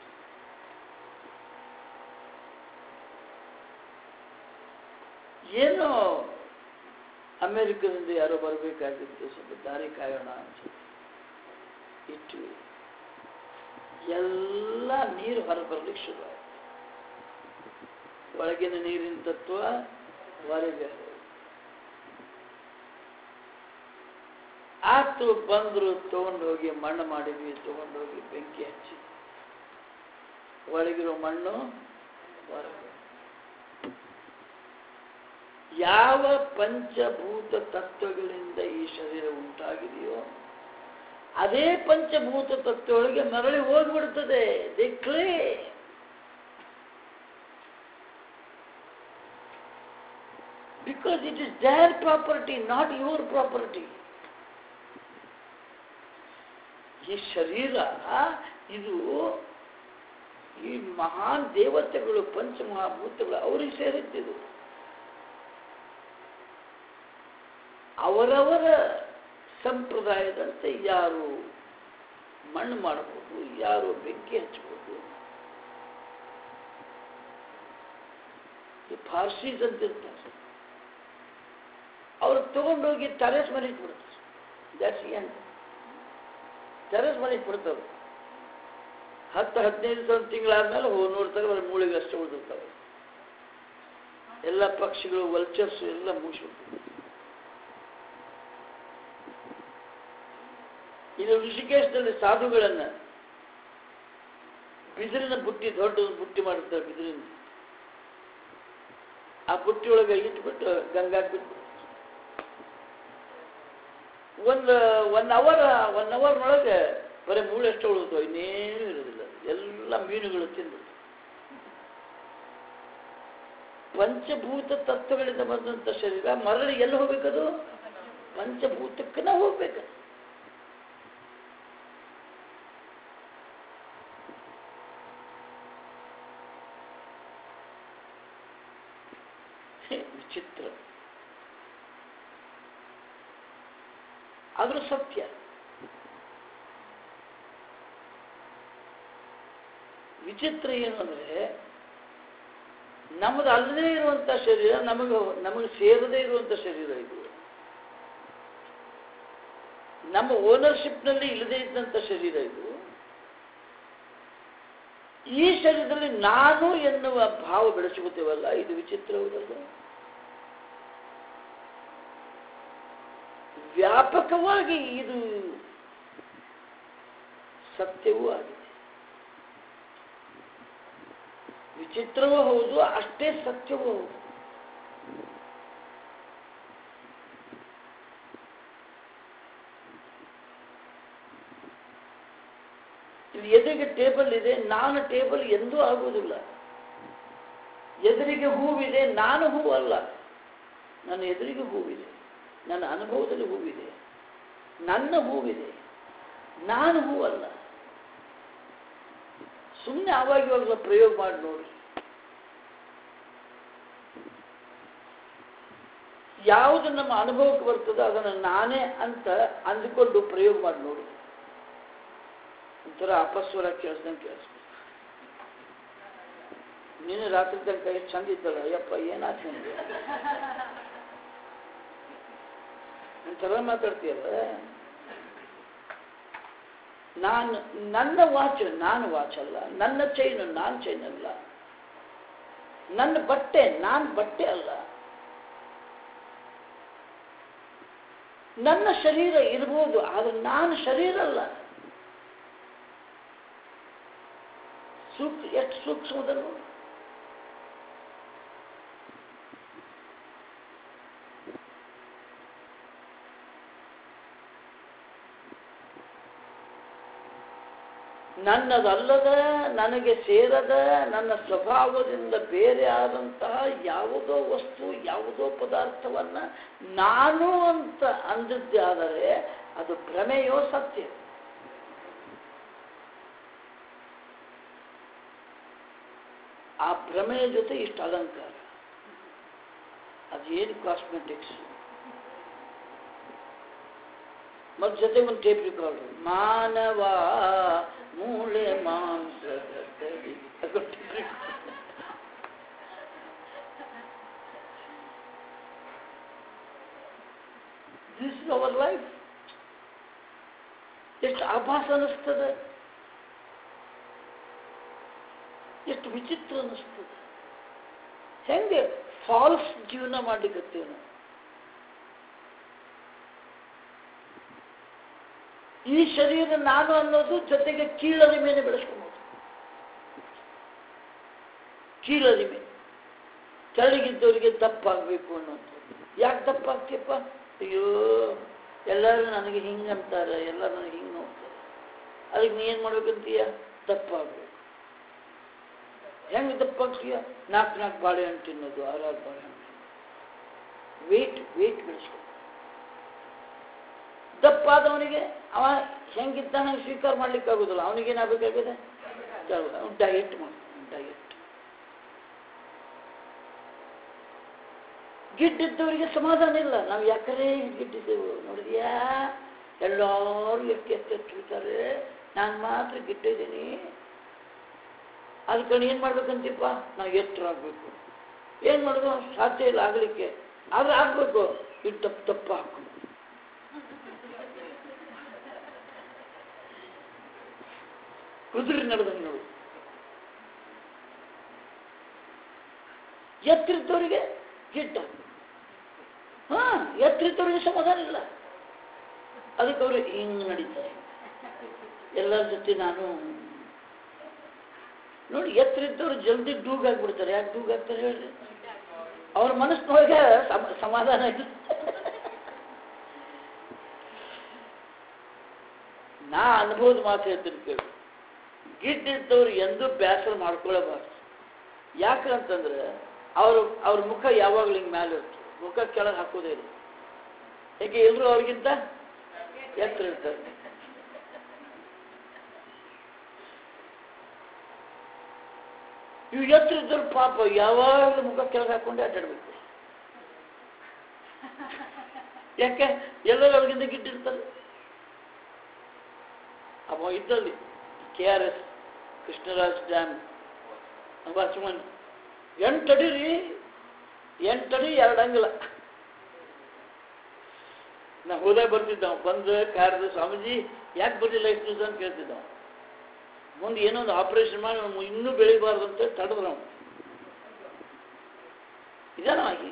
ಏನೋ ಅಮೆರಿಕದಿಂದ ಯಾರೋ ಬರಬೇಕಾಗಿತ್ತು, ಸ್ವಲ್ಪ ದಾರಿ ಕಾಯೋಣ ಅಂತ ಇಟ್ಟು ಎಲ್ಲ ನೀರು ಹೊರಬರ್ಲಿಕ್ಕೆ ಶುರು ಆಯ್ತು. ಒಳಗಿನ ನೀರಿನ ತತ್ವ ಹೊರಗೆ ಆತು. ಬಂದರು, ತಗೊಂಡೋಗಿ ಮಣ್ಣು ಮಾಡಿದ್ವಿ, ತಗೊಂಡೋಗಿ ಬೆಂಕಿ ಹಚ್ಚಿ ಒಳಗಿರೋ ಮಣ್ಣು ಹೊರಗೆ. ಯಾವ ಪಂಚಭೂತ ತತ್ವಗಳಿಂದ ಈ ಶರೀರ ಉಂಟಾಗಿದೆಯೋ ಅದೇ ಪಂಚಭೂತ ತತ್ವಗಳಿಗೆ ಮರಳಿ ಹೋಗ್ಬಿಡ್ತದೆ. ದಿಕ್ಲೇ because it is their property, not your property. ಈ ಶರೀರ ಇದು ಈ ಮಹಾನ್ ದೇವತೆಗಳು, ಪಂಚಮಹಾಭೂತಗಳು ಅವರಿಗೆ ಸೇರಿದ್ದಿದು. ಅವರವರ ಸಂಪ್ರದಾಯದಂತೆ ಯಾರು ಮಣ್ಣು ಮಾಡಬಹುದು, ಯಾರು ಬೆಂಕಿ ಹಚ್ಚಬಹುದು. ಈ ಪಾರ್ಸೀಸ್ ಅಂತ ಇರ್ತಾರೆ, ಅವ್ರು ತಗೊಂಡೋಗಿ ಟೆರೆಸ್ ಮನೆ ಇಟ್ಬಿಡ್ತಾರೆ. ಜಾಸ್ತಿ ಏನು ಟೆರೆಸ್ ಮನೆ ಇಟ್ಬಿಡ್ತಾರೆ. 10-15 ತಿಂಗಳಾದ್ಮೇಲೆ ನೋಡ್ತಾರೆ, ಅವ್ರ ಮೂಳಿಗೆ ಅಷ್ಟು ಉಳಿದಿರ್ತಾರೆ. ಎಲ್ಲ ಪಕ್ಷಿಗಳು, ವಲ್ಚರ್ಸ್ ಎಲ್ಲ ಮುಗಿಸ್ಬಿಡ್ತಾರೆ. ಇದು ಋಷಿಕೇಶದಲ್ಲಿ ಸಾಧುಗಳನ್ನ ಬಿದಿರಿನ ಬುಟ್ಟಿ, ದೊಡ್ಡ ಬುಟ್ಟಿ ಮಾಡಿರ್ತಾರೆ ಬಿದಿರಿನ, ಆ ಬುಟ್ಟಿ ಒಳಗೆ ಇಟ್ಬಿಟ್ಟು ಗಂಗಾಕ್ ಬಿಟ್ಟು ಒನ್ ಅವರ್ನೊಳಗೆ ಬರೀ ಮೂಳೆ ಎಷ್ಟು ಉಳಿದು ಇನ್ನೇನು ಇರೋದಿಲ್ಲ. ಎಲ್ಲ ಮೀನುಗಳು ತಿಂದು ಪಂಚಭೂತ ತತ್ವಗಳಿಂದ ಬಂದಂಥ ಶರೀರ ಮರಳಿ ಎಲ್ಲಿ ಹೋಗ್ಬೇಕದು? ಪಂಚಭೂತಕ್ಕನ ಹೋಗ್ಬೇಕು. ವಿಚಿತ್ರ, ಆದ್ರೂ ಸತ್ಯ. ವಿಚಿತ್ರ ಏನು ಅಂದ್ರೆ, ನಮ್ಮದು ಅಲ್ಲದೇ ಇರುವಂತ ಶರೀರ ನಮಗೆ ಸೇರದೇ ಇರುವಂತ ಶರೀರ ಇದು. ನಮ್ಮ ಓನರ್ಶಿಪ್ನಲ್ಲಿ ಇಲ್ಲದೇ ಇದ್ದಂಥ ಶರೀರ ಇದು. ಈ ಶರೀರದಲ್ಲಿ ನಾನು ಎನ್ನುವ ಭಾವ ಬೆಳೆಸಿಕೊತೇವಲ್ಲ, ಇದು ವಿಚಿತ್ರವಲ್ಲ. ವ್ಯಾಪಕವಾಗಿ ಇದು ಸತ್ಯವೂ ಆಗಿದೆ, ವಿಚಿತ್ರವೂ ಹೌದು, ಅಷ್ಟೇ ಸತ್ಯವೂ ಹೌದು. ಇಲ್ಲಿ ಎದುರಿಗೆ ಟೇಬಲ್ ಇದೆ, ನಾನು ಟೇಬಲ್ ಎಂದೂ ಆಗುವುದಿಲ್ಲ. ಎದುರಿಗೆ ಹೂವಿದೆ, ನಾನು ಹೂವಲ್ಲ. ನನ್ನ ಎದುರಿಗೆ ಹೂವಿದೆ, ನನ್ನ ಅನುಭವದಲ್ಲಿ ಹೂವಿದೆ, ನನ್ನ ಹೂವಿದೆ, ನಾನು ಹೂವಲ್ಲ. ಸುಮ್ಮನೆ ಆವಾಗಿವಾಗ ಪ್ರಯೋಗ ಮಾಡಿ ನೋಡಿ. ಯಾವುದು ನಮ್ಮ ಅನುಭವಕ್ಕೆ ಬರ್ತದೋ ಅದನ್ನು ನಾನೇ ಅಂತ ಅಂದುಕೊಂಡು ಪ್ರಯೋಗ ಮಾಡಿ ನೋಡಿ. ಒಂಥರ ಅಪಸ್ವರ ಕೇಳಿಸ್ದಂಗೆ ಕೇಳಿಸ್ಬೇಕು. ನೀನು ರಾತ್ರಿ ತನಕ ಎಷ್ಟು ಚಂದ ಇದ್ದಲ್ಲ, ಅಯ್ಯಪ್ಪ ಏನಾಯ್ತು ನಿಮಗೆ ಒಂಥರ ಮಾತಾಡ್ತೀಯಲ್ಲ. ನನ್ನ ವಾಚ್ ನಾನು ವಾಚ್ ಅಲ್ಲ, ನನ್ನ ಚೈನು ನಾನು ಚೈನ್ ಅಲ್ಲ, ನನ್ನ ಬಟ್ಟೆ ನಾನು ಬಟ್ಟೆ ಅಲ್ಲ, ನನ್ನ ಶರೀರ ಇರ್ಬೋದು ಆದರೆ ನಾನು ಶರೀರ ಅಲ್ಲ. ಎಷ್ಟು ಸೂಕ್ಷ್ಮದಲ್ಲೂ ನನ್ನದಲ್ಲದ, ನನಗೆ ಸೇರದ, ನನ್ನ ಸ್ವಭಾವದಿಂದ ಬೇರೆ ಆದಂತಹ ಯಾವುದೋ ವಸ್ತು, ಯಾವುದೋ ಪದಾರ್ಥವನ್ನು ನಾನು ಅಂತ ಅಂದದ್ದೇ ಆದರೆ ಅದು ಭ್ರಮೆಯೋ ಸತ್ಯ? ಆ ಭ್ರಮೆಯ ಜೊತೆ ಇಷ್ಟು ಅಲಂಕಾರ, ಅದೇನು ಕಾಸ್ಮೆಟಿಕ್ಸ್, ಮತ್ತು ಜೊತೆ ಒಂದು ಟೇಪ್ ರಿಕಾರ್ಡರ್, ಮಾನವ ಮೂಳೆ ಮಾಂಸದ ತಡಿ. This is our life. ಎಷ್ಟು ಆಭಾಸ ಅನ್ನಿಸ್ತದೆ, ಎಷ್ಟು ವಿಚಿತ್ರ ಅನ್ನಿಸ್ತದೆ. ಹೆಂಗೆ ಫಾಲ್ಸ್ ಜೀವನ ಮಾಡ್ಲಿಕ್ಕತ್ತೇವೆ ನಾವು. ಈ ಶರೀರ ನಾನು ಅನ್ನೋದು ಜೊತೆಗೆ ಕೀಳರಿಮೆನೆ ಬೆಳೆಸ್ಕೊಬೋದು. ಕೀಳರಿಮೆ, ತೆಳಗಿದ್ದವರಿಗೆ ದಪ್ಪ ಆಗಬೇಕು ಅನ್ನೋದು. ಯಾಕೆ ದಪ್ಪ ಆಗ್ತೀಯಪ್ಪ? ಅಯ್ಯೋ ಎಲ್ಲರೂ ನನಗೆ ಹಿಂಗೆ ಅಂತಾರೆ, ಎಲ್ಲರೂ ನನಗೆ ಹಿಂಗೆ ನೋಡ್ತಾರೆ, ಅದಕ್ಕೆ ನೀ ಏನು ಮಾಡ್ಬೇಕಂತೀಯ? ದಪ್ಪ ಆಗಬೇಕು. ಹೆಂಗೆ ದಪ್ಪ ಆಗ್ತೀಯ? 4 ಬಾಳೆಹಣ್ಣು ತಿನ್ನೋದು, 6 ಬಾಳೆಹಣ್ಣು. ವೇಟ್ ಬೆಳೆಸ್ಕೊ. ದಪ್ಪಾದವನಿಗೆ ಅವ ಹೆಂಗಿದ್ದ ನಂಗೆ ಸ್ವೀಕಾರ ಮಾಡ್ಲಿಕ್ಕೆ ಆಗೋದಿಲ್ಲ. ಅವನಿಗೇನಾಗಬೇಕಾಗಿದೆ? ಡಯಟ್ ಮಾಡ್ತಾನೆ, ಡಯಟ್. ಗಿಡ್ಡಿದ್ದವರಿಗೆ ಸಮಾಧಾನ ಇಲ್ಲ. ನಾವು ಯಾಕರೇ ಗಿಡ್ಡಿದ್ದೆವು ನೋಡಿದ್ಯಾ, ಎಲ್ಲರೂ ಎಷ್ಟೆತ್ತಿರ್ತಾರೆ, ನಾನು ಮಾತ್ರ ಗಿಡ್ಡಿದ್ದೀನಿ. ಅದಕ್ಕೆ ಏನು ಮಾಡ್ಬೇಕಂತೀಪ್ಪ? ನಾವು ಎತ್ತರಾಗಬೇಕು. ಏನು ಮಾಡೋದು? ಸಾಧ್ಯ ಇಲ್ಲ ಆಗಲಿಕ್ಕೆ, ಆದ್ರೆ ಆಗಬೇಕು. ಇದು ದಪ್ಪ ಹಾಕು. ಕುದುರೆ ನಡೆದಂಗೆ ನೋಡು. ಎತ್ತರಿದ್ದವರಿಗೆ ಗಿಡ್ಡ, ಎತ್ತರಿದ್ದವರಿಗೆ ಸಮಾಧಾನ ಇಲ್ಲ. ಅದಕ್ಕೆ ಅವರು ಹಿಂಗೆ ನಡೀತಾರೆ. ಎಲ್ಲರ ಜೊತೆ ನಾನು ನೋಡಿ, ಎತ್ತರಿದ್ದವರು ಜಲ್ದಿ ಡೂಗಾಗ್ಬಿಡ್ತಾರೆ. ಯಾಕೆ ಡೂಗಾಗ್ತಾರೆ ಹೇಳ್ರಿ? ಅವ್ರ ಮನಸ್ಸಿನೊಳಗೆ ಸಮಾಧಾನ ಇಲ್ಲ. ನಾ ಅನುಭವದ ಮಾತು ಹೇಳ್ತೀನಿ ಕೇಳಿ. ಗಿಡ್ಡಿದ್ದವ್ರು ಎಂದೂ ಬೇಸರ ಮಾಡ್ಕೊಳ್ಳಬಾರ್ದು. ಯಾಕಂತಂದ್ರೆ ಅವ್ರ ಮುಖ ಯಾವಾಗಲೂ ಹಿಂಗೆ ಮೇಲೆ ಇರ್ತದೆ, ಮುಖ ಕೆಳಗೆ ಹಾಕೋದೇ ಇಲ್ಲ. ಯಾಕೆ? ಎಲ್ಲರೂ ಅವ್ರಿಗಿಂತ ಎತ್ತರ ಇರ್ತಾರೆ. ಇವು ಎತ್ತರ ಇದ್ದರು ಪಾಪ ಯಾವಾಗಲೂ ಮುಖ ಕೆಳಗೆ ಹಾಕೊಂಡೆ ಅಡ್ಡಾಡ್ಬೇಕು. ಯಾಕೆ? ಎಲ್ಲರೂ ಅವ್ರಿಗಿಂತ ಗಿಡ್ಡಿರ್ತಾರೆ. ಅವ ಇದ್ದಲ್ಲಿ KRS ಕೃಷ್ಣರಾಜ್ ಡ್ಯಾಮ್ ವಾಚ್ಮನ್ 8 ಅಡಿ ರೀ, 8 ಅಡಿ 2 ಅಂಗುಲ. ನಾ ಹೋದಾಗ ಬರ್ತಿದ್ದಾವ, ಬಂದು ಕಾರ್ಯದ ಸ್ವಾಮೀಜಿ ಯಾಕೆ ಬರಲಿಲ್ಲ ಇಷ್ಟು ದಿವಸ ಅಂತ ಕೇಳ್ತಿದ್ದಾವ. ಮುಂದೆ ಏನೋ ಒಂದು ಆಪರೇಷನ್ ಮಾಡಿ ಇನ್ನೂ ಬೆಳಿಬಾರ್ದು ಅಂತ ತಡೆದ್ರು ನಾವು. ಇದಾನ ಆಗಿ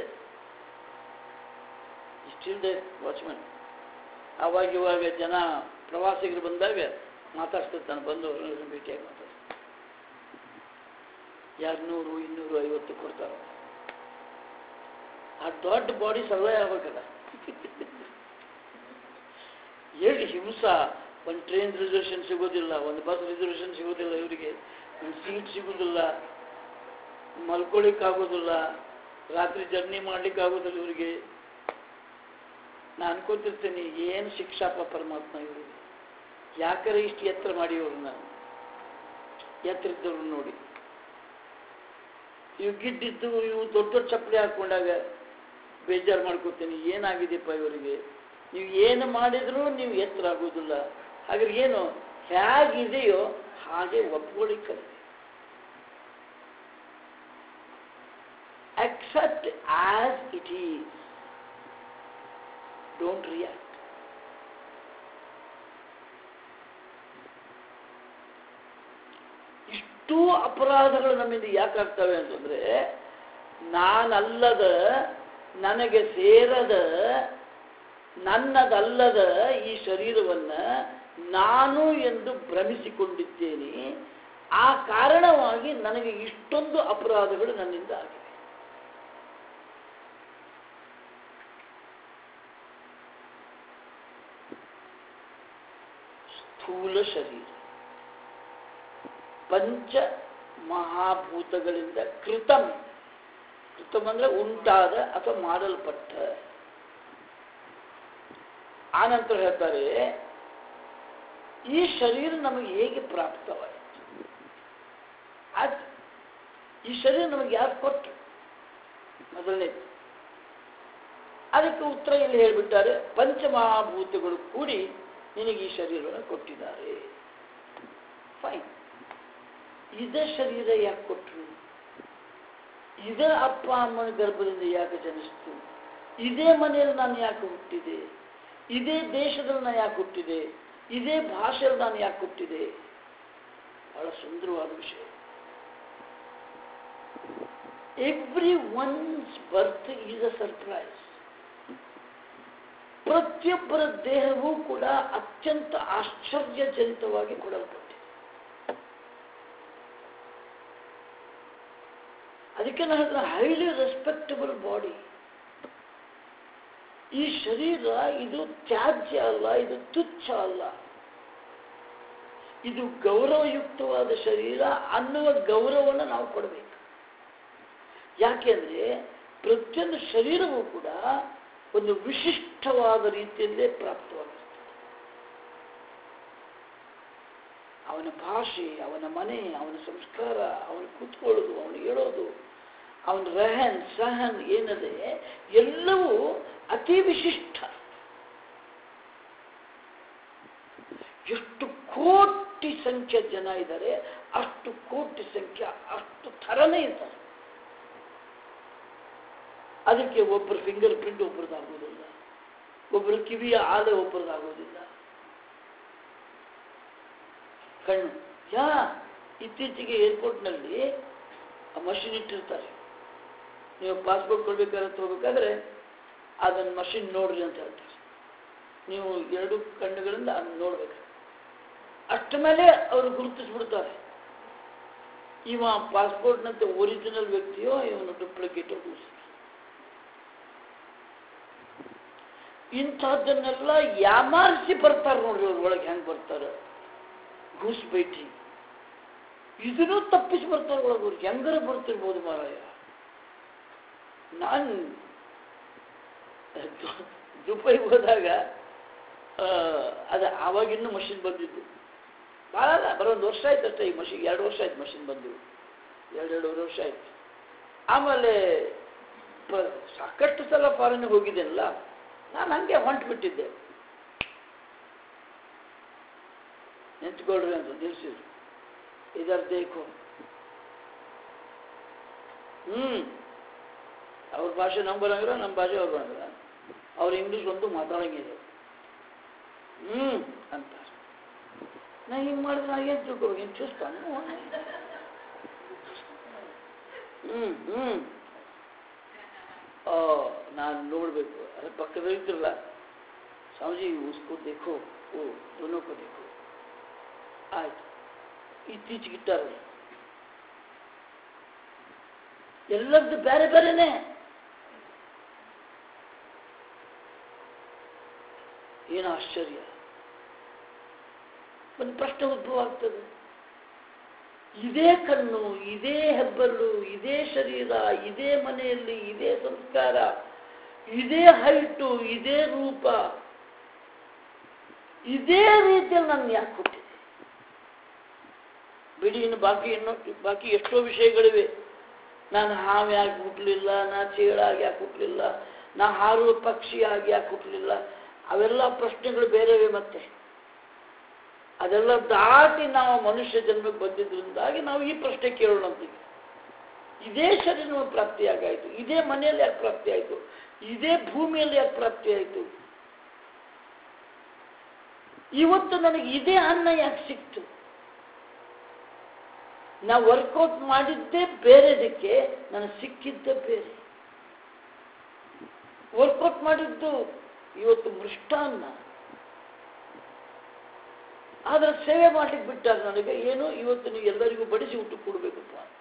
ಇಷ್ಟಿಲ್ದೆ ವಾಚ್ಮನ್. ಆವಾಗ ಇವಾಗ ಜನ ಪ್ರವಾಸಿಗರು ಬಂದಾಗ ಮಾತಾಡ್ತಿರ್ತಾನೆ, ಬಂದು ಭೇಟಿಯಾಗಿ ಮಾತಾಡ್ತಾನೆ. 200, 250 ಕೊಡ್ತಾರೆ. ಆ ದೊಡ್ಡ ಬಾಡಿ ಸರ್ವೇ ಆಗ್ಬೇಕಲ್ಲ. ಹೇಳಿ ಹಿಂಸ. ಒಂದು ಟ್ರೈನ್ ರಿಸರ್ವೇಷನ್ ಸಿಗೋದಿಲ್ಲ, ಒಂದು ಬಸ್ ರಿಸರ್ವೇಷನ್ ಸಿಗೋದಿಲ್ಲ, ಇವರಿಗೆ ಒಂದು ಸೀಟ್ ಸಿಗೋದಿಲ್ಲ, ಮಲ್ಕೊಳ್ಳಿಕ್ಕಾಗೋದಿಲ್ಲ, ರಾತ್ರಿ ಜರ್ನಿ ಮಾಡ್ಲಿಕ್ಕಾಗೋದಿಲ್ಲ ಇವರಿಗೆ. ನಾನು ಅನ್ಕೋತಿರ್ತೀನಿ, ಏನು ಶಿಕ್ಷಾಪ ಪರಮಾತ್ಮ ಇವರಿಗೆ. ಯಾಕರೆ ಇಷ್ಟು ಎತ್ತರ ಮಾಡಿ ಇವ್ರನ್ನ, ಎತ್ತರ ಇದ್ದವ್ರು ನೋಡಿ. ಇವು ಗಿಡ್ಡಿದ್ದು ಇವು ದೊಡ್ಡ ದೊಡ್ಡ ಚಪ್ಪಲಿ ಹಾಕೊಂಡಾಗ ಬೇಜಾರು ಮಾಡ್ಕೋತೀನಿ, ಏನಾಗಿದೆಯಪ್ಪ ಇವರಿಗೆ. ನೀವು ಏನು ಮಾಡಿದರೂ ನೀವು ಎತ್ತರ ಆಗೋದಿಲ್ಲ. ಹಾಗಾದ್ರೆ ಏನು ಹೇಗಿದೆಯೋ ಹಾಗೆ ಒಪ್ಕೊಳ್ಳಿಕ್ಕೆ accept as it is, don't react. ಇಷ್ಟೂ ಅಪರಾಧಗಳು ನಮ್ಮಿಂದ ಯಾಕಾಗ್ತವೆ ಅಂತಂದ್ರೆ, ನಾನಲ್ಲದ, ನನಗೆ ಸೇರದ, ನನ್ನದಲ್ಲದ ಈ ಶರೀರವನ್ನ ನಾನು ಎಂದು ಭ್ರಮಿಸಿಕೊಂಡಿದ್ದೇನೆ. ಆ ಕಾರಣವಾಗಿ ನನಗೆ ಇಷ್ಟೊಂದು ಅಪರಾಧಗಳು ನನ್ನಿಂದ ಆಗಿವೆ. ಸ್ಥೂಲ ಶರೀರ, ಪಂಚ ಮಹಾಭೂತಗಳಿಂದ ಕೃತಂ. ಕೃತಂ ಅಂದ್ರೆ ಉಂಟಾದ ಅಥವಾ ಮಾಡಲ್ಪಟ್ಟ. ಆನಂತರ ಹೇಳ್ತಾರೆ ಈ ಶರೀರ ನಮಗೆ ಹೇಗೆ ಪ್ರಾಪ್ತವಾಯಿತು, ಈ ಶರೀರ ನಮಗೆ ಯಾರು ಕೊಟ್ಟರು? ಮೊದಲನೇದು ಅದಕ್ಕೆ ಉತ್ತರ ಇಲ್ಲಿ ಹೇಳಿಬಿಟ್ಟಾರೆ, ಪಂಚಮಹಾಭೂತಗಳು ಕೂಡಿ ನಿನಗೆ ಈ ಶರೀರವನ್ನು ಕೊಟ್ಟಿದ್ದಾರೆ. ಫೈನ್. ಇದೇ ಶರೀರ ಯಾಕೆ ಕೊಟ್ಟರು? ಇದೇ ಅಪ್ಪ ಅಮ್ಮನ ಗರ್ಭದಿಂದ ಯಾಕೆ ಜನಿಸ್ತು? ಇದೇ ಮನೆಯಲ್ಲಿ ನಾನು ಯಾಕೆ ಹುಟ್ಟಿದೆ? ಇದೇ ದೇಶದಲ್ಲಿ ನಾನು ಯಾಕೆ ಹುಟ್ಟಿದೆ? ಇದೇ ಭಾಷೆಯಲ್ಲಿ ನಾನು ಯಾಕೆ ಹುಟ್ಟಿದೆ? ಬಹಳ ಸುಂದರವಾದ ವಿಷಯ. Everyone's birth is a surprise. ಪ್ರತಿಯೊಬ್ಬರ ದೇಹವೂ ಕೂಡ ಅತ್ಯಂತ ಆಶ್ಚರ್ಯಜನಿತವಾಗಿ ಕೊಡಲ್ಪಟ್ಟಿದೆ. ಅದಕ್ಕೆ ನಾನು ಹೇಳಿದ್ರೆ ಹೈಲಿ ರೆಸ್ಪೆಕ್ಟಬಲ್ ಬಾಡಿ. ಈ ಶರೀರ ಇದು ತ್ಯಾಜ್ಯ ಅಲ್ಲ, ಇದು ತುಚ್ಛ ಅಲ್ಲ, ಇದು ಗೌರವಯುಕ್ತವಾದ ಶರೀರ ಅನ್ನುವ ಗೌರವವನ್ನು ನಾವು ಕೊಡಬೇಕು. ಯಾಕೆಂದ್ರೆ ಪ್ರತಿಯೊಂದು ಶರೀರವೂ ಕೂಡ ಒಂದು ವಿಶಿಷ್ಟವಾದ ರೀತಿಯಲ್ಲೇ ಪ್ರಾಪ್ತವಾಗಿರ್ತದೆ. ಅವನ ಭಾಷೆ, ಅವನ ಮನೆ, ಅವನ ಸಂಸ್ಕಾರ, ಅವನು ಕೂತ್ಕೊಳ್ಳೋದು, ಅವನು ಹೇಳೋದು, ಅವನ ರಹನ್ ಸಹನ್ ಏನದೆ ಎಲ್ಲವೂ ಅತಿ ವಿಶಿಷ್ಟ. ಎಷ್ಟು ಕೋಟಿ ಸಂಖ್ಯೆ ಜನ ಇದ್ದಾರೆ, ಅಷ್ಟು ಕೋಟಿ ಸಂಖ್ಯೆ ಅಷ್ಟು ಥರನೇ ಇದ್ದಾರೆ. ಅದಕ್ಕೆ ಒಬ್ಬರ ಫಿಂಗರ್ ಪ್ರಿಂಟ್ ಒಬ್ಬರದಾಗೋದಿಲ್ಲ, ಒಬ್ಬರ ಕಿವಿಯ ಆಲೆ ಒಬ್ಬರದಾಗೋದಿಲ್ಲ. ಕಣ್ಣು ಇತ್ತೀಚೆಗೆ ಏರ್ಪೋರ್ಟ್ನಲ್ಲಿ ಆ ಮಷಿನ್ ಇಟ್ಟಿರ್ತಾರೆ. ನೀವು ಪಾಸ್ಪೋರ್ಟ್ ಕೊಡ್ಬೇಕಾದ್ರೆ ಹೋಗ್ಬೇಕಾದ್ರೆ ಅದನ್ನು ಮಷಿನ್ ನೋಡ್ರಿ ಅಂತ ಹೇಳ್ತಾರೆ. ನೀವು ಎರಡು ಕಣ್ಣುಗಳಿಂದ ಅದನ್ನು ನೋಡ್ಬೇಕು. ಅಷ್ಟ ಮೇಲೆ ಅವರು ಗುರುತಿಸ್ಬಿಡ್ತಾರೆ, ಇವ ಪಾಸ್ಪೋರ್ಟ್ನಂತೆ ಒರಿಜಿನಲ್ ವ್ಯಕ್ತಿಯೋ ಇವನು ಡೂಪ್ಲಿಕೇಟೋ. ಇಂಥದ್ದನ್ನೆಲ್ಲ ಯಾಮಾರಿಸಿ ಬರ್ತಾರೆ ನೋಡ್ರಿ. ಅವ್ರ ಒಳಗೆ ಹೆಂಗೆ ಬರ್ತಾರೆ, ಘೂಸ್ ಬೈಟಿ. ಇದನ್ನು ತಪ್ಪಿಸಿ ಬರ್ತಾರೆ ಒಳಗೆ. ಅವ್ರಿಗೆ ಹೆಂಗಾರ ಬರ್ತಿರ್ಬೋದು ಮಾರಾಯ. ನಾನು ದುಬೈಗೆ ಹೋದಾಗ ಅದು ಆವಾಗಿನ್ನೂ ಮಷಿನ್ ಬಂದಿದ್ದು ಭಾಳ ಅಲ್ಲ, ಬರೋ ಒಂದು ವರ್ಷ ಆಯ್ತು ಅಷ್ಟೇ. ಈ ಮಷಿನ್ 2 ವರ್ಷ ಆಯ್ತು ಮಷಿನ್ ಬಂದು, 2.5 ವರ್ಷ ಆಯ್ತು. ಆಮೇಲೆ ಸಾಕಷ್ಟು ಸಲ ಫಾರಿನ್ಗೆ ಹೋಗಿದ್ದೇನಲ್ಲ, ನಾನು ಹಂಗೆ ಹೊಂಟ್ಬಿಟ್ಟಿದ್ದೆ. ನಿಂತ್ಕೊಳ್ರಿ ಅಂತ ನಿಲ್ಸಿದ್ರು. ಇದರ ದೇಖೋ. ಅವ್ರ ಭಾಷೆ ನಮ್ಗೆ ಬರಂಗಿಲ್ಲ, ನಮ್ಮ ಭಾಷೆ ಅವ್ರು ಬರಂಗಿಲ್ಲ. ಅವ್ರು ಇಂಗ್ಲೀಷ್ ಒಂದು ಮಾತಾಡಂಗಿಲ್ಲ ಅಂತಾರೆ. ನಾ ಹಿಂಗೆ ಮಾಡಿದ್ರೆ ನಾ ಏನು ತಿಳ್ಕೊಬೇಕು? ಏನು ಚೂಸ್ತಾನೆ? ನಾನು ನೋಡಬೇಕು. ಅದ್ರ ಪಕ್ಕದಲ್ಲಿ ಇದ್ರಲ್ಲ, ಸ್ವಾಮೀಜಿ ಉಸ್ಕೋ ದೇಖೋ, ಓ ದೋನೋ ಕೋ ದೇಖೋ. ಆಯ್ತು, ಇತ್ತೀಚೆಗೆ ಇಟ್ಟಾರಲ್ಲ, ಎಲ್ಲರದ್ದು ಬೇರೆ ಬೇರೆನೆ. ಏನು ಆಶ್ಚರ್ಯ! ಒಂದು ಪ್ರಶ್ನೆ ಉದ್ಭವ ಆಗ್ತದೆ. ಇದೇ ಕಣ್ಣು, ಇದೇ ಹೆಬ್ಬಲ್ಲು, ಇದೇ ಶರೀರ, ಇದೇ ಮನೆಯಲ್ಲಿ, ಇದೇ ಸಂಸ್ಕಾರ, ಇದೇ ಹೈಟು, ಇದೇ ರೂಪ, ಇದೇ ರೀತಿಯಲ್ಲಿ ನಾನು ಯಾಕೆ ಕೊಟ್ಟಿದೆ? ಬಿಡಿ, ಇನ್ನು ಬಾಕಿ ಎಷ್ಟೋ ವಿಷಯಗಳಿವೆ. ನಾನು ಹಾವಿಯಾಗಿ ಹುಟ್ಟಲಿಲ್ಲ, ನಾ ಚೇಳಾಗಿ ಯಾಕೆ ಹುಟ್ಟಲಿಲ್ಲ, ನಾ ಹಾರುವ ಪಕ್ಷಿಯಾಗಿ ಯಾಕೆ ಹುಟ್ಟಲಿಲ್ಲ, ಅವೆಲ್ಲ ಪ್ರಶ್ನೆಗಳು ಬೇರೆವೆ. ಮತ್ತೆ ಅದೆಲ್ಲ ದಾಟಿ ನಾವು ಮನುಷ್ಯ ಜನ್ಮಕ್ಕೆ ಬಂದಿದ್ದರಿಂದಾಗಿ ನಾವು ಈ ಪ್ರಶ್ನೆ ಕೇಳೋಣ ಅಂತೀವಿ. ಇದೇ ಶರೀರ ನಮಗೆ ಪ್ರಾಪ್ತಿಯಾಗಾಯಿತು, ಇದೇ ಮನೆಯಲ್ಲಿ ಯಾಕೆ ಪ್ರಾಪ್ತಿ ಆಯಿತು, ಇದೇ ಭೂಮಿಯಲ್ಲಿ ಯಾಕೆ ಪ್ರಾಪ್ತಿ ಆಯಿತು, ಇವತ್ತು ನನಗೆ ಇದೇ ಅನ್ನ ಯಾಕೆ ಸಿಕ್ತು? ನಾ ವರ್ಕೌಟ್ ಮಾಡಿದ್ದೇ ಬೇರೆದಕ್ಕೆ, ನನಗೆ ಸಿಕ್ಕಿದ್ದೇ ಬೇರೆ. ವರ್ಕೌಟ್ ಮಾಡಿದ್ದು ಇವತ್ತು ಮೃಷ್ಟಾನ್ನ, ಆದ್ರೆ ಸೇವೆ ಮಾಡ್ಲಿಕ್ಕೆ ಬಿಟ್ಟಾಗ ನನಗೆ ಏನು, ಇವತ್ತು ನೀವು ಎಲ್ಲರಿಗೂ ಬಡಿಸಿ ಊಟ ಕೊಡ್ಬೇಕಪ್ಪ ಅಂತ.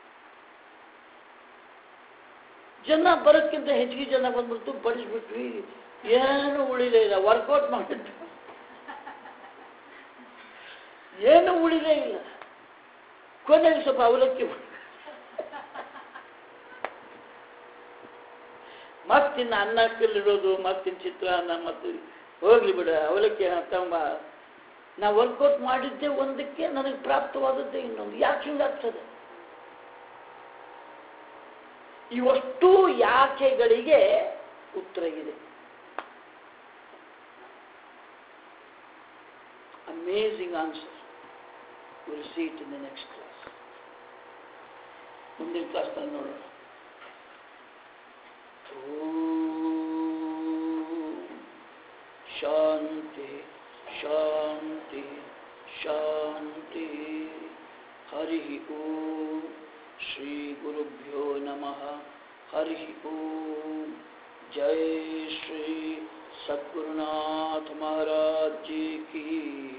ಜನ ಬರೋಕ್ಕಿಂತ ಹೆಚ್ಚಿಗೆ ಜನ ಬಂದ್ಬಿಡ್ತು, ಬಡಿಸ್ಬಿಟ್ವಿ, ಏನು ಉಳಿಲೇ ಇಲ್ಲ. ವರ್ಕೌಟ್ ಮಾಡಿದ್ದು ಏನು ಉಳಿಲೇ ಇಲ್ಲ. ಕೊನೆಗೆ ಸ್ವಲ್ಪ ಅವಲಕ್ಕಿ ಮತ್ತಿನ್ನು ಅನ್ನ ಕಲ್ಲಿಡೋದು ಮತ್ತಿನ್ನು ಚಿತ್ರಾನ್ನ ಮತ್ತು ಹೋಗ್ಲಿ ಬಿಡ ಅವಲಕ್ಕಿ ತಮ್ಮ ನಾ ವರ್ಕೌಟ್ ಮಾಡಿದ್ದೆ ಒಂದಕ್ಕೆ ನನಗೆ ಪ್ರಾಪ್ತವಾದದ್ದೇ ಇನ್ನೊಂದು. ಯಾಕೆ ಹಿಂಗಾಗ್ತದೆ? ಇವಷ್ಟು ಯಾಕೆಗಳಿಗೆ ಉತ್ತರ ಇದೆ. Amazing answer. Will see it in the next class. ಮುಂದಿನ ಕ್ಲಾಸ್ನಲ್ಲಿ ನೋಡೋಣ. ಶಾಂತಿ ಶಾಂತಿ ಶಾಂತಿ. ಹರಿ ಓಂ. ಶ್ರೀ ಗುರುಭ್ಯೋ ನಮಃ. ಹರಿ ಓಂ. ಜೈ ಶ್ರೀ ಸದ್ಗುರುನಾಥ ಮಹಾರಾಜ್ ಜಿ ಕಿ.